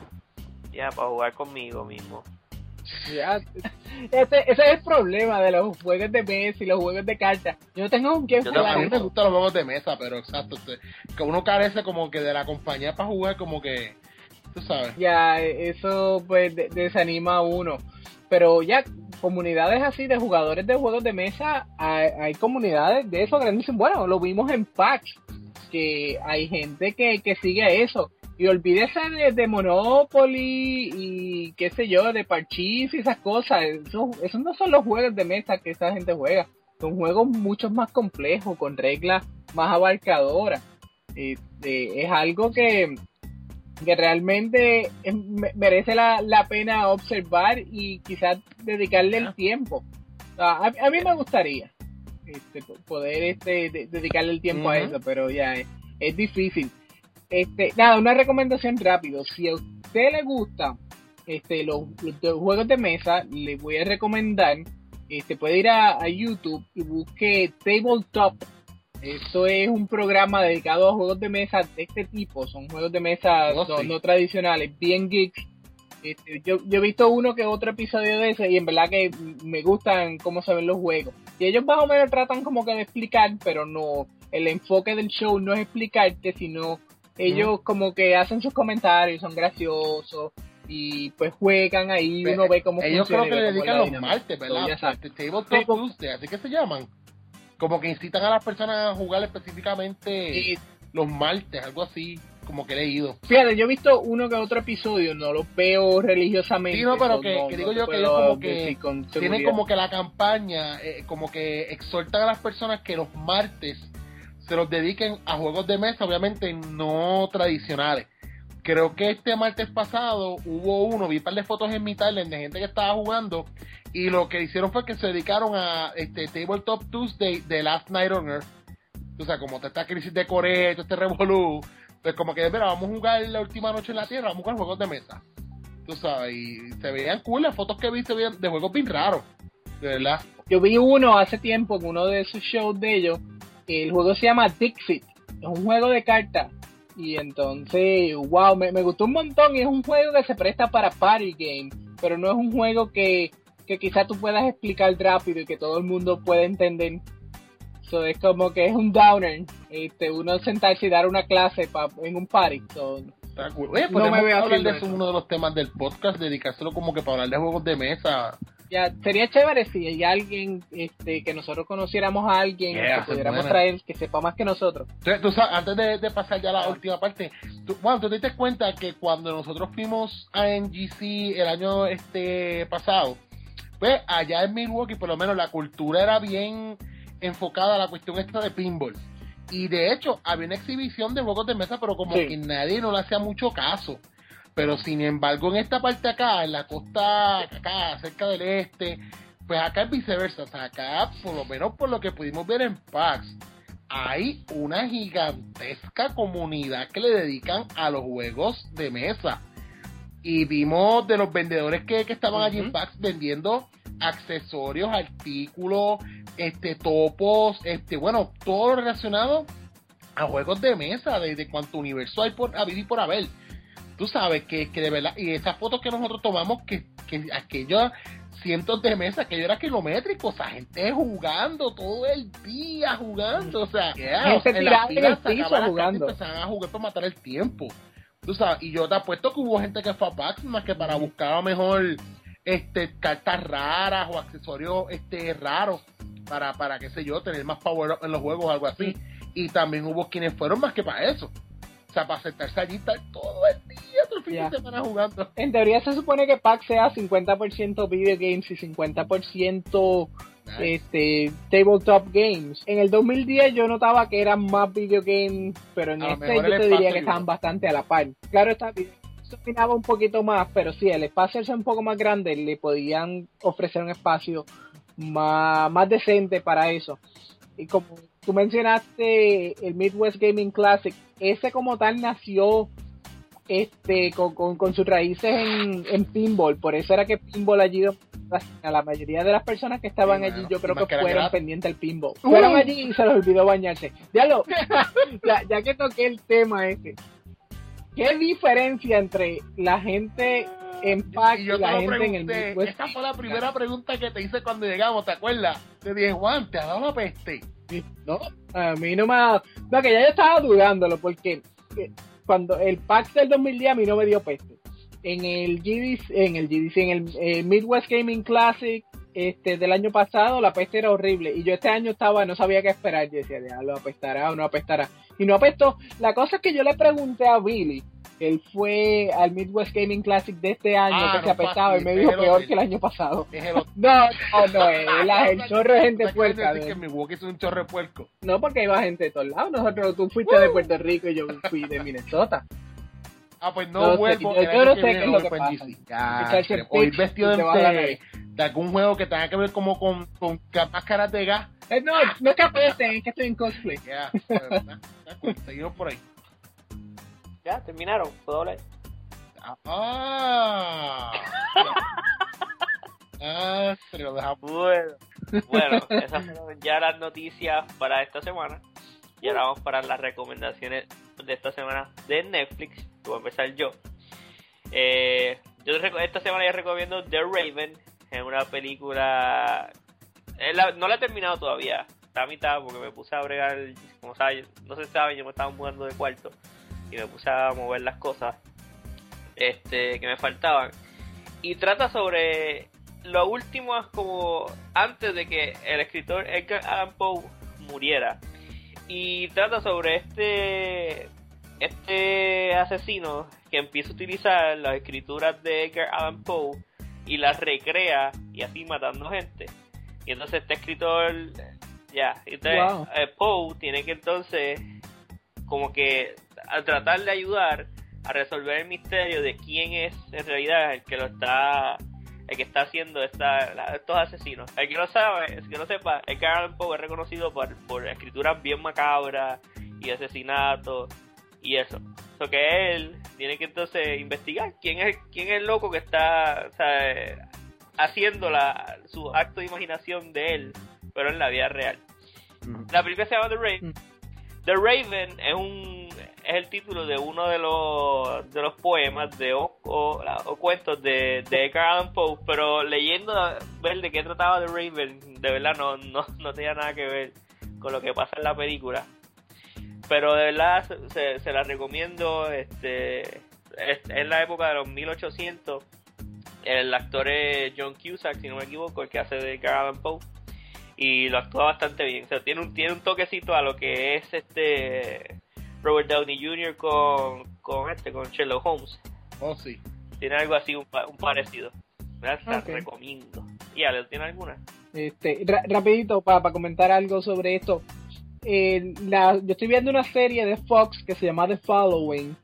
Ya, para jugar conmigo mismo. Ya, ese, ese es el problema de los juegos de mesa y los juegos de cartas. Yo no tengo con quién jugar. A mí me gustan los juegos de mesa, pero exacto, que uno carece como que de la compañía para jugar, como que, tú sabes. Ya, eso pues de, desanima a uno. Pero ya, comunidades así de jugadores de juegos de mesa, hay, hay comunidades de eso grandísimas. Bueno, lo vimos en PAX, que hay gente que, que sigue eso. Y olvídese de, de Monopoly y qué sé yo, de Parchís y esas cosas. Eso, esos no son los juegos de mesa que esa gente juega. Son juegos mucho más complejos, con reglas más abarcadoras. Eh, eh, es algo que, que realmente es, merece la, la pena observar y quizás dedicarle el tiempo. A, a mí me gustaría este, poder este, de, dedicarle el tiempo uh-huh. a eso, pero ya es, es difícil. Este, nada, una recomendación rápido. Si a usted le gusta este, los, los juegos de mesa, le voy a recomendar, este, puede ir a, a YouTube y busque Tabletop. Esto es un programa dedicado a juegos de mesa de este tipo. Son juegos de mesa oh, no, sí. no tradicionales, bien geeks. Este, yo, yo he visto uno que otro episodio de ese y en verdad que me gustan cómo se ven los juegos. Y ellos más o menos tratan como que de explicar, pero no, el enfoque del show no es explicarte, sino ellos mm. como que hacen sus comentarios, son graciosos y pues juegan ahí, uno ve cómo ellos funciona. Ellos creo que le dedican los dinámica. martes, ¿verdad? Este, Tabletop Tuesday, así que se llaman. Como que incitan a las personas a jugar específicamente sí. los martes, algo así, como que he leído. Fíjate, yo he visto uno que otro episodio, no lo veo religiosamente. Sí, no, pero que, no, que digo no yo que ellos como que tienen como que la campaña, eh, como que exhortan a las personas que los martes se los dediquen a juegos de mesa, obviamente no tradicionales. Creo que este martes pasado hubo uno, vi un par de fotos en mi timeline de gente que estaba jugando y lo que hicieron fue que se dedicaron a este Tabletop Tuesday de Last Night on Earth. O sea, como esta crisis de Corea, este revolú, pues como que, mira, vamos a jugar la última noche en la Tierra, vamos a jugar juegos de mesa. Tú sabes, y se veían cool, las fotos que vi se veían de juegos bien raros, de verdad. Yo vi uno hace tiempo en uno de esos shows de ellos, el juego se llama Dixit, es un juego de cartas. Y entonces, wow, me, me gustó un montón y es un juego que se presta para party game, pero no es un juego que, que quizás tú puedas explicar rápido y que todo el mundo pueda entender. So, es como que es un downer, este, uno sentarse y dar una clase pa, en un party. So, está cool. Oye, No podemos me veo hablar de haciendo eso en eso. uno de los temas del podcast, dedicárselo como que para hablar de juegos de mesa. Ya, sería chévere si hay alguien este, que nosotros conociéramos a alguien Yeah, que pudiéramos buena. traer que sepa más que nosotros. Tú, tú sabes, antes de, de pasar ya a la Ah. última parte, tú, bueno, tú te diste cuenta que cuando nosotros fuimos a N G C el año este pasado, pues allá en Milwaukee por lo menos la cultura era bien enfocada a la cuestión esta de pinball. Y de hecho había una exhibición de juegos de mesa, pero como Sí. que nadie no le hacía mucho caso. Pero sin embargo en esta parte acá, en la costa acá, cerca del este, pues acá es viceversa. O sea, acá, por lo menos por lo que pudimos ver en PAX, hay una gigantesca comunidad que le dedican a los juegos de mesa. Y vimos de los vendedores que, que estaban allí en Ujú. PAX vendiendo accesorios, artículos, este topos, este bueno, todo lo relacionado a juegos de mesa, de, de cuánto universo hay por haber y por haber. Tú sabes que, que de verdad, y esas fotos que nosotros tomamos, que, que aquellos cientos de mesas, aquello era kilométrico, o sea, gente jugando todo el día jugando, o sea, yeah, Gente en tirada las en el filas piso sacaban las jugando. cartas y empezaban a jugar para matar el tiempo. Tú sabes, y yo te apuesto que hubo gente que fue a PAX más que para buscar a lo mejor este cartas raras o accesorios este raros para, para qué sé yo, tener más power up en los juegos o algo así. Y también hubo quienes fueron más que para eso. O sea, para sentarse allí y estar todo el día, todo el fin Ya. de semana jugando. En teoría se supone que PAX sea cincuenta por ciento video games y cincuenta por ciento Nice. este tabletop games. En el dos mil diez yo notaba que eran más video games, pero en A lo este mejor yo el te diría espacio que estaban ayudó. bastante a la par. Claro, está bien. Se dominaba un poquito más, pero sí, el espacio al ser un poco más grande le podían ofrecer un espacio más, más decente para eso. Y como tú mencionaste el Midwest Gaming Classic, ese como tal nació este con, con, con sus raíces en, en pinball, por eso era que pinball allí a la mayoría de las personas que estaban Sí, allí bueno, yo creo y más que que era fueron gratis. pendientes al pinball. Uh. Fueron allí y se les olvidó bañarse. Diablo, ya, ya que toqué el tema este, ¿qué diferencia entre la gente en PAX Y y, yo te la lo gente en el pregunté, Midwest? esa fue la primera pregunta que te hice cuando llegamos, ¿te acuerdas? Te dije, Juan, ¿te ha dado la peste? No, a mí no me ha... No, que ya yo estaba dudándolo porque eh, cuando el PAX del dos mil diez a mí no me dio peste. En el G D C, en el G D C, en el eh, Midwest Gaming Classic este del año pasado, la peste era horrible. Y yo este año estaba, no sabía qué esperar. Yo decía, ¿lo apestará o no apestará? Y no apestó. La cosa es que yo le pregunté a Billy, él fue al Midwest Gaming Classic de este año, Ah, que no se apestaba, fue y me así, dijo es el peor hotel. que el año pasado. Es el otro. No, no, no, el, el chorro de gente ¿Sabes qué puerca. decir que de- mi Milwaukee es un chorro de puerco? No, porque iba gente de todos lados. Nosotros, tú fuiste de Puerto Rico y yo fui de Minnesota. Ah, pues no, No sé, vuelvo. yo- el yo año no que sé viene qué es no lo que vuelvo en pasa. G C. Ya, Echarse el o ir pitch vestido y te baja la de, nariz. de algún juego que tenga que ver como con, con ca- máscaras de gas. Eh, no, no es que apeste, es que estoy en cosplay. Ya, pues, nah, nah, cool, seguimos por ahí. Ya, terminaron. ¿Puedo hablar? Ah, ah, se lo dejamos. Bueno, bueno, esas fueron ya las noticias para esta semana. Y ahora vamos para las recomendaciones de esta semana de Netflix. Voy a empezar yo. Eh, yo reco- esta semana yo recomiendo The Raven. Es una película... eh, la- no la he terminado todavía. Está a mitad porque me puse a bregar... Como saben, no se sabe, yo me estaba mudando de cuarto. Y me puse a mover las cosas este que me faltaban. Y trata sobre lo último, como antes de que el escritor Edgar Allan Poe muriera. Y trata sobre este este asesino que empieza a utilizar las escrituras de Edgar Allan Poe y las recrea y así matando gente. Y entonces este escritor ya, entonces Wow. eh, Poe tiene que entonces como que a tratar de ayudar a resolver el misterio de quién es en realidad el que lo está el que está haciendo esta, la- estos asesinos. El que no sabe, el que no sepa, Edgar Allan Poe es reconocido por, por escrituras bien macabras y asesinatos y eso. Eso que él tiene que entonces investigar quién es quién es el loco que está, o sea, eh, haciendo la, su acto de imaginación de él, pero en la vida real. La película se llama The Raven. Mm. The Raven es un es el título de uno de los de los poemas de o, o, la- o cuentos de, de Edgar Allan Poe, pero leyendo ver de qué trataba The Raven, de verdad no, no, no tenía nada que ver con lo que pasa en la película. pero de verdad se, se la recomiendo. Este es, es la época de los mil ochocientos. El actor es John Cusack, si no me equivoco, el que hace de Edgar Allan Poe, y lo actúa bastante bien. O sea, tiene un tiene un toquecito a lo que es este Robert Downey junior con con este con Sherlock Holmes. Oh, sí. Tiene algo así, un, un parecido. La Okay. recomiendo. ¿Y Ale, tiene alguna? Este, ra- rapidito para pa comentar algo sobre esto. Eh, la, yo estoy viendo una serie de Fox que se llama The Following,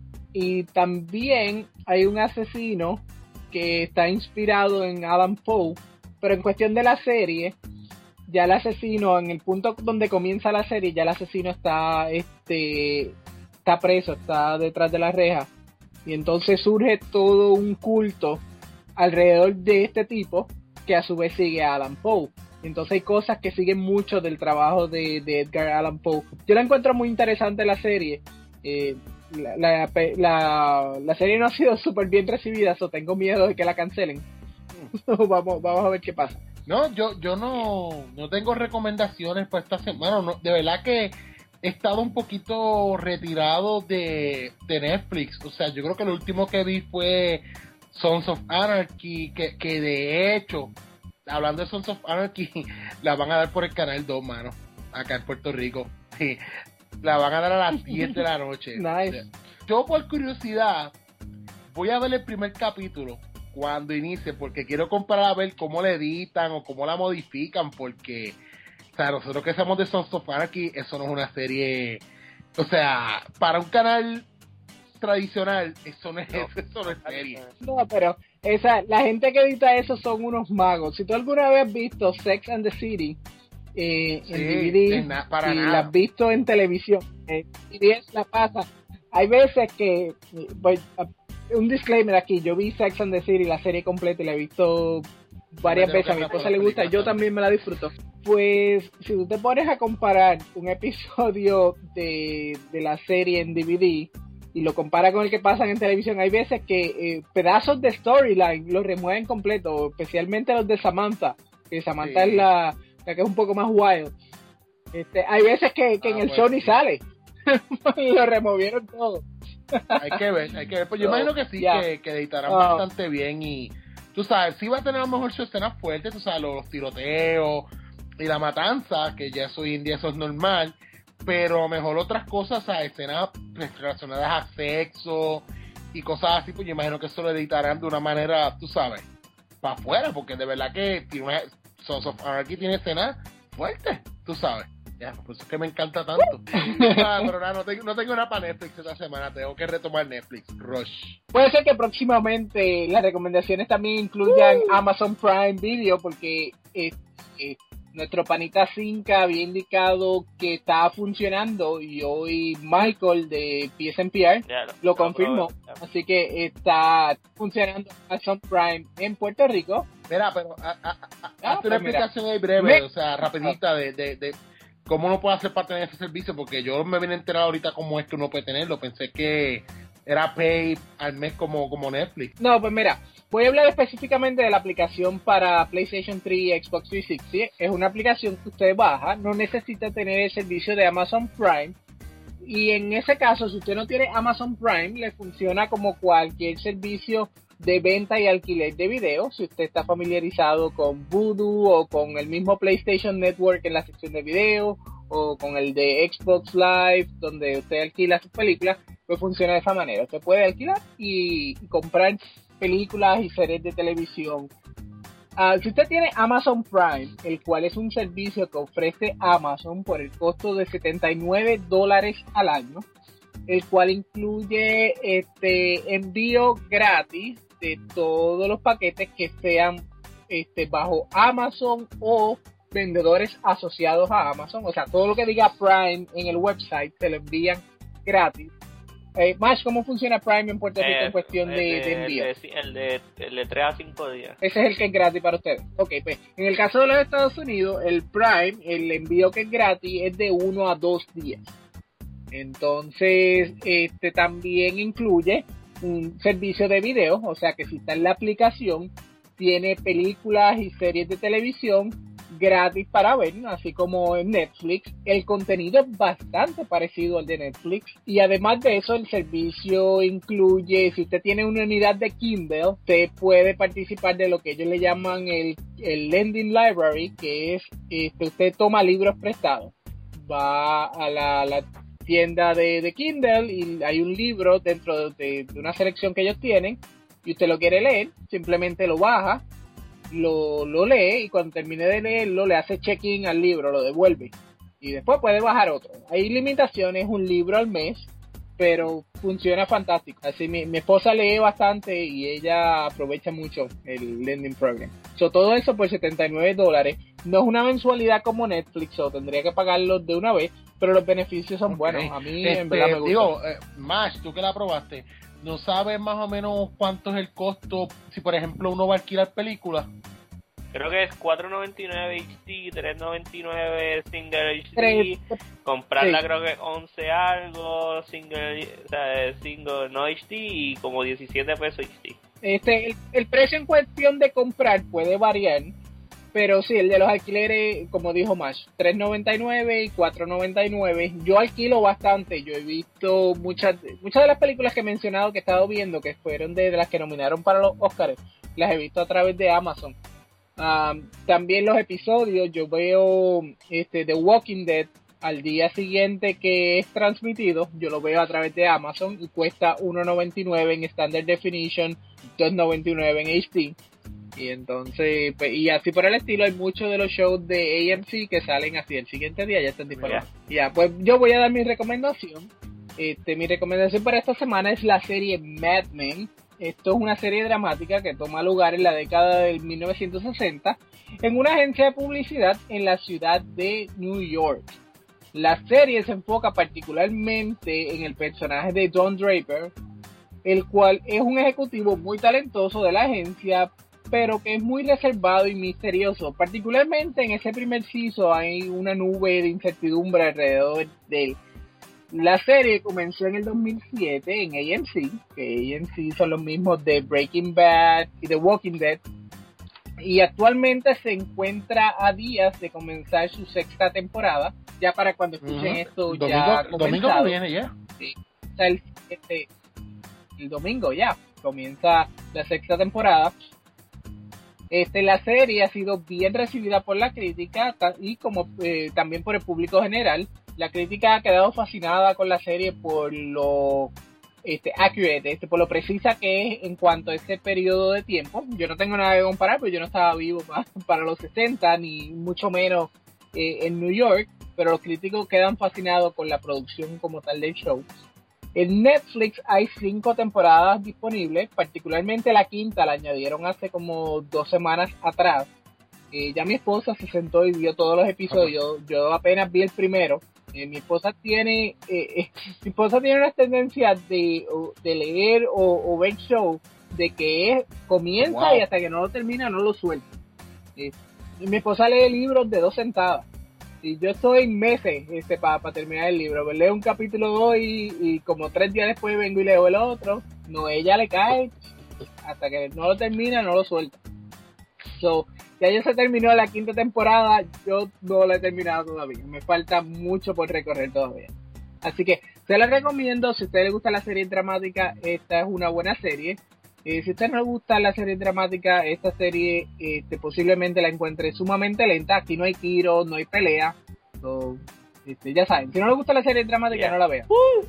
y también hay un asesino que está inspirado en Allan Poe, pero en cuestión de la serie, ya el asesino, en el punto donde comienza la serie, ya el asesino está este está preso, está detrás de la reja, y entonces surge todo un culto alrededor de este tipo, que a su vez sigue a Allan Poe. Entonces hay cosas que siguen mucho del trabajo de, de Edgar Allan Poe. Yo la encuentro muy interesante la serie. Eh, la, la, la, la serie no ha sido súper bien recibida, so tengo miedo de que la cancelen. vamos, vamos a ver qué pasa. No, yo yo no, no tengo recomendaciones para esta semana. No, de verdad que he estado un poquito retirado de, de Netflix. O sea, yo creo que lo último que vi fue Sons of Anarchy, que, que de hecho, hablando de Sons of Anarchy, la van a dar por el canal dos, mano, acá en Puerto Rico. Sí, la van a dar a las diez de la noche. Nice. Yo, por curiosidad, voy a ver el primer capítulo cuando inicie, porque quiero comparar a ver cómo le editan o cómo la modifican, porque, o sea, nosotros que somos de Sons of Anarchy, eso no es una serie, o sea, para un canal tradicional, eso no es, No. eso no es serie. No, pero esa, la gente que edita eso son unos magos. Si tú alguna vez has visto Sex and the City eh, Sí, en D V D, es na- para y nada. la has visto en televisión, eh, y bien la pasa. Hay veces que, voy a- un disclaimer aquí, yo vi Sex and the City, la serie completa, y la he visto varias Tengo veces, a que mi ver esposa por le la gusta, película yo también me la disfruto. Pues, si tú te pones a comparar un episodio de, de la serie en D V D y lo compara con el que pasan en televisión, hay veces que eh, pedazos de storyline los remueven completo, especialmente los de Samantha, que Samantha Sí. es la, la que es un poco más wild. Este, hay veces que, que Ah, en el pues, show ni sí. sale. Lo removieron todo. Hay que ver, hay que ver. Pues yo No, imagino que sí, ya. que, que editarán Oh. bastante bien y tú sabes, sí va a tener a lo mejor su escena fuerte, tú sabes, los, los tiroteos y la matanza, que ya eso hoy en día eso es normal, pero a lo mejor otras cosas, o sea, escenas pues, relacionadas a sexo y cosas así, pues yo imagino que eso lo editarán de una manera, tú sabes, para afuera, porque de verdad que tiene una, Sons of Anarchy tiene escenas fuertes, tú sabes. Ya, por eso es que me encanta tanto. Ah, pero nada, no tengo, no tengo nada para Netflix esta semana, tengo que retomar Netflix. Rush. Puede ser que próximamente las recomendaciones también incluyan Uh. Amazon Prime Video, porque eh, eh, nuestro panita Cinca había indicado que estaba funcionando y hoy Michael de P S N P R Ya, lo confirmó. probé. Así que está funcionando Amazon Prime en Puerto Rico. Mira, pero a, a, a, Ah, hazte una pues mira. explicación ahí breve, Me- o sea, rapidita de, de, de cómo uno puede hacer parte de ese servicio, porque yo me vine enterado ahorita cómo es que uno puede tenerlo. Pensé que era pay al mes como, como Netflix. No, pues mira, voy a hablar específicamente de la aplicación para PlayStation tres y Xbox trescientos sesenta. Es una aplicación que usted baja, no necesita tener el servicio de Amazon Prime. Y en ese caso, si usted no tiene Amazon Prime, le funciona como cualquier servicio de venta y alquiler de video. Si usted está familiarizado con Vudu o con el mismo PlayStation Network en la sección de video, o con el de Xbox Live, donde usted alquila sus películas, pues funciona de esa manera. Usted puede alquilar y, y comprar películas y series de televisión. Uh, si usted tiene Amazon Prime, el cual es un servicio que ofrece Amazon por el costo de setenta y nueve dólares al año, el cual incluye este envío gratis de todos los paquetes que sean este, bajo Amazon o vendedores asociados a Amazon. O sea, todo lo que diga Prime en el website te lo envían gratis. Eh, Mash, ¿cómo funciona Prime en Puerto Rico en cuestión de, de envío? El de, el, de, el de tres a cinco días. Ese es el que es gratis para ustedes. Ok, pues en el caso de los Estados Unidos, el Prime, el envío que es gratis es de uno a dos días. Entonces, este también incluye un servicio de video, o sea que si está en la aplicación, tiene películas y series de televisión gratis para ver, así como en Netflix. El contenido es bastante parecido al de Netflix y además de eso el servicio incluye, si usted tiene una unidad de Kindle, usted puede participar de lo que ellos le llaman el, el Lending Library, que es, este, usted toma libros prestados, va a la, la tienda de, de Kindle y hay un libro dentro de, de una selección que ellos tienen y usted lo quiere leer, simplemente lo baja, Lo, lo lee y cuando termine de leerlo le hace check-in al libro, lo devuelve y después puede bajar otro. Hay limitaciones, un libro al mes, pero funciona fantástico. Así mi, mi esposa lee bastante y ella aprovecha mucho el lending program. So, todo eso por setenta y nueve dólares. No es una mensualidad como Netflix, o tendría que pagarlo de una vez, pero los beneficios son okay. buenos. A mí este, en verdad me gusta. Digo, eh, Mash, tú que la probaste, ¿no sabes más o menos cuánto es el costo si por ejemplo uno va a alquilar películas? Creo que es cuatro noventa y nueve H D, tres noventa y nueve single H D, Tres. comprarla Sí. creo que once algo, single, o sea, single no H D y como diecisiete pesos H D. Este, el, el precio en cuestión de comprar puede variar, pero sí, el de los alquileres, como dijo Mash, tres noventa y nueve y cuatro noventa y nueve. Yo alquilo bastante, yo he visto muchas muchas de las películas que he mencionado que he estado viendo, que fueron de, de las que nominaron para los Oscars, las he visto a través de Amazon. Um, también los episodios, yo veo este The Walking Dead al día siguiente que es transmitido, yo lo veo a través de Amazon y cuesta uno noventa y nueve en Standard Definition, dos noventa y nueve en H D. Y entonces, pues, y así por el estilo, hay muchos de los shows de A M C que salen así el siguiente día, ya están disponibles. Ya, yeah. Pues yo voy a dar mi recomendación. Este, mi recomendación para esta semana es la serie Mad Men. Esto es una serie dramática que toma lugar en la década del mil novecientos sesenta en una agencia de publicidad en la ciudad de New York. La serie se enfoca particularmente en el personaje de Don Draper, el cual es un ejecutivo muy talentoso de la agencia, pero que es muy reservado y misterioso. Particularmente en ese primer season hay una nube de incertidumbre alrededor de él. La serie comenzó en el dos mil siete en A M C, que A M C son los mismos de Breaking Bad y The Walking Dead, y actualmente se encuentra a días de comenzar su sexta temporada. Ya para cuando escuchen uh-huh. esto domingo, ya domingo comenzado. que viene ya. Sí, o sea, el, este, el domingo ya comienza la sexta temporada. Este, la serie ha sido bien recibida por la crítica y como eh, también por el público general. La crítica ha quedado fascinada con la serie por lo este, accurate, este, por lo precisa que es en cuanto a este periodo de tiempo. Yo no tengo nada que comparar, porque yo no estaba vivo para, para los sesenta, ni mucho menos eh, en New York, pero los críticos quedan fascinados con la producción como tal del show. En Netflix hay cinco temporadas disponibles, particularmente la quinta la añadieron hace como dos semanas atrás. Eh, ya mi esposa se sentó y vio todos los episodios, yo apenas vi el primero. Eh, mi esposa tiene eh, eh, mi esposa tiene una tendencia de, de leer o, o ver show de que es, comienza wow. y hasta que no lo termina no lo suelta. Eh, y mi esposa lee libros de dos sentadas y yo estoy meses este, para pa terminar el libro. Leo un capítulo hoy y, y como tres días después vengo y leo el otro. No, ella le cae hasta que no lo termina, no lo suelta. So, ya ya se terminó la quinta temporada, yo no la he terminado todavía, me falta mucho por recorrer todavía. Así que se la recomiendo, si a usted le gusta la serie dramática, esta es una buena serie. Eh, si a usted no le gusta la serie dramática, esta serie este, posiblemente la encuentre sumamente lenta. Aquí no hay tiro, no hay pelea. So, este, ya saben, si no le gusta la serie dramática, yeah. no la vea. Uh.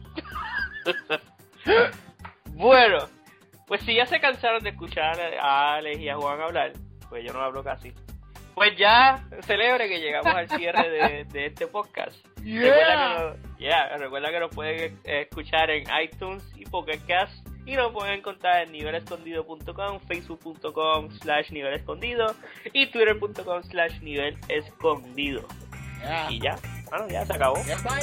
Bueno, pues si ya se cansaron de escuchar a Alex y a Juan hablar, pues yo no hablo casi. Pues ya celebre que llegamos al cierre de, de este podcast. Yeah. Recuerda, que nos, yeah, recuerda que nos pueden escuchar en iTunes y Pocket Cast, y nos pueden encontrar en nivel escondido punto com, facebook punto com slash nivel escondido y twitter punto com slash nivel escondido. Yeah. Y ya, bueno, ya se acabó. Yeah. Bye,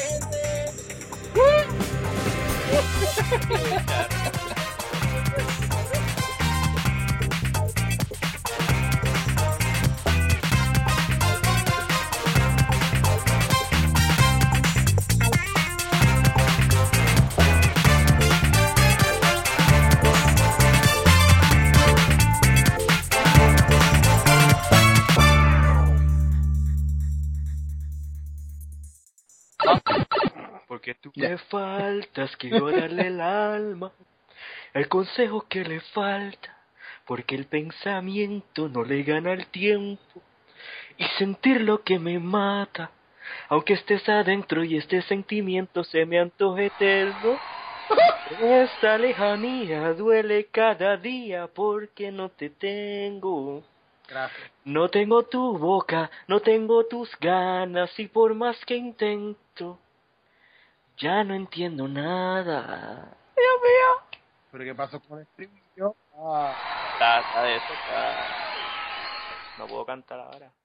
Porque tú Ya. me faltas, quiero darle el alma, el consejo que le falta, porque el pensamiento no le gana el tiempo, y sentir lo que me mata, aunque estés adentro y este sentimiento se me antoje eterno. Esta lejanía duele cada día porque no te tengo. Gracias. No tengo tu boca, no tengo tus ganas, y por más que intento, ya no entiendo nada. Dios mío. ¿Pero qué pasó con el estribillo? Ah. Está, está de eso, está... No puedo cantar ahora.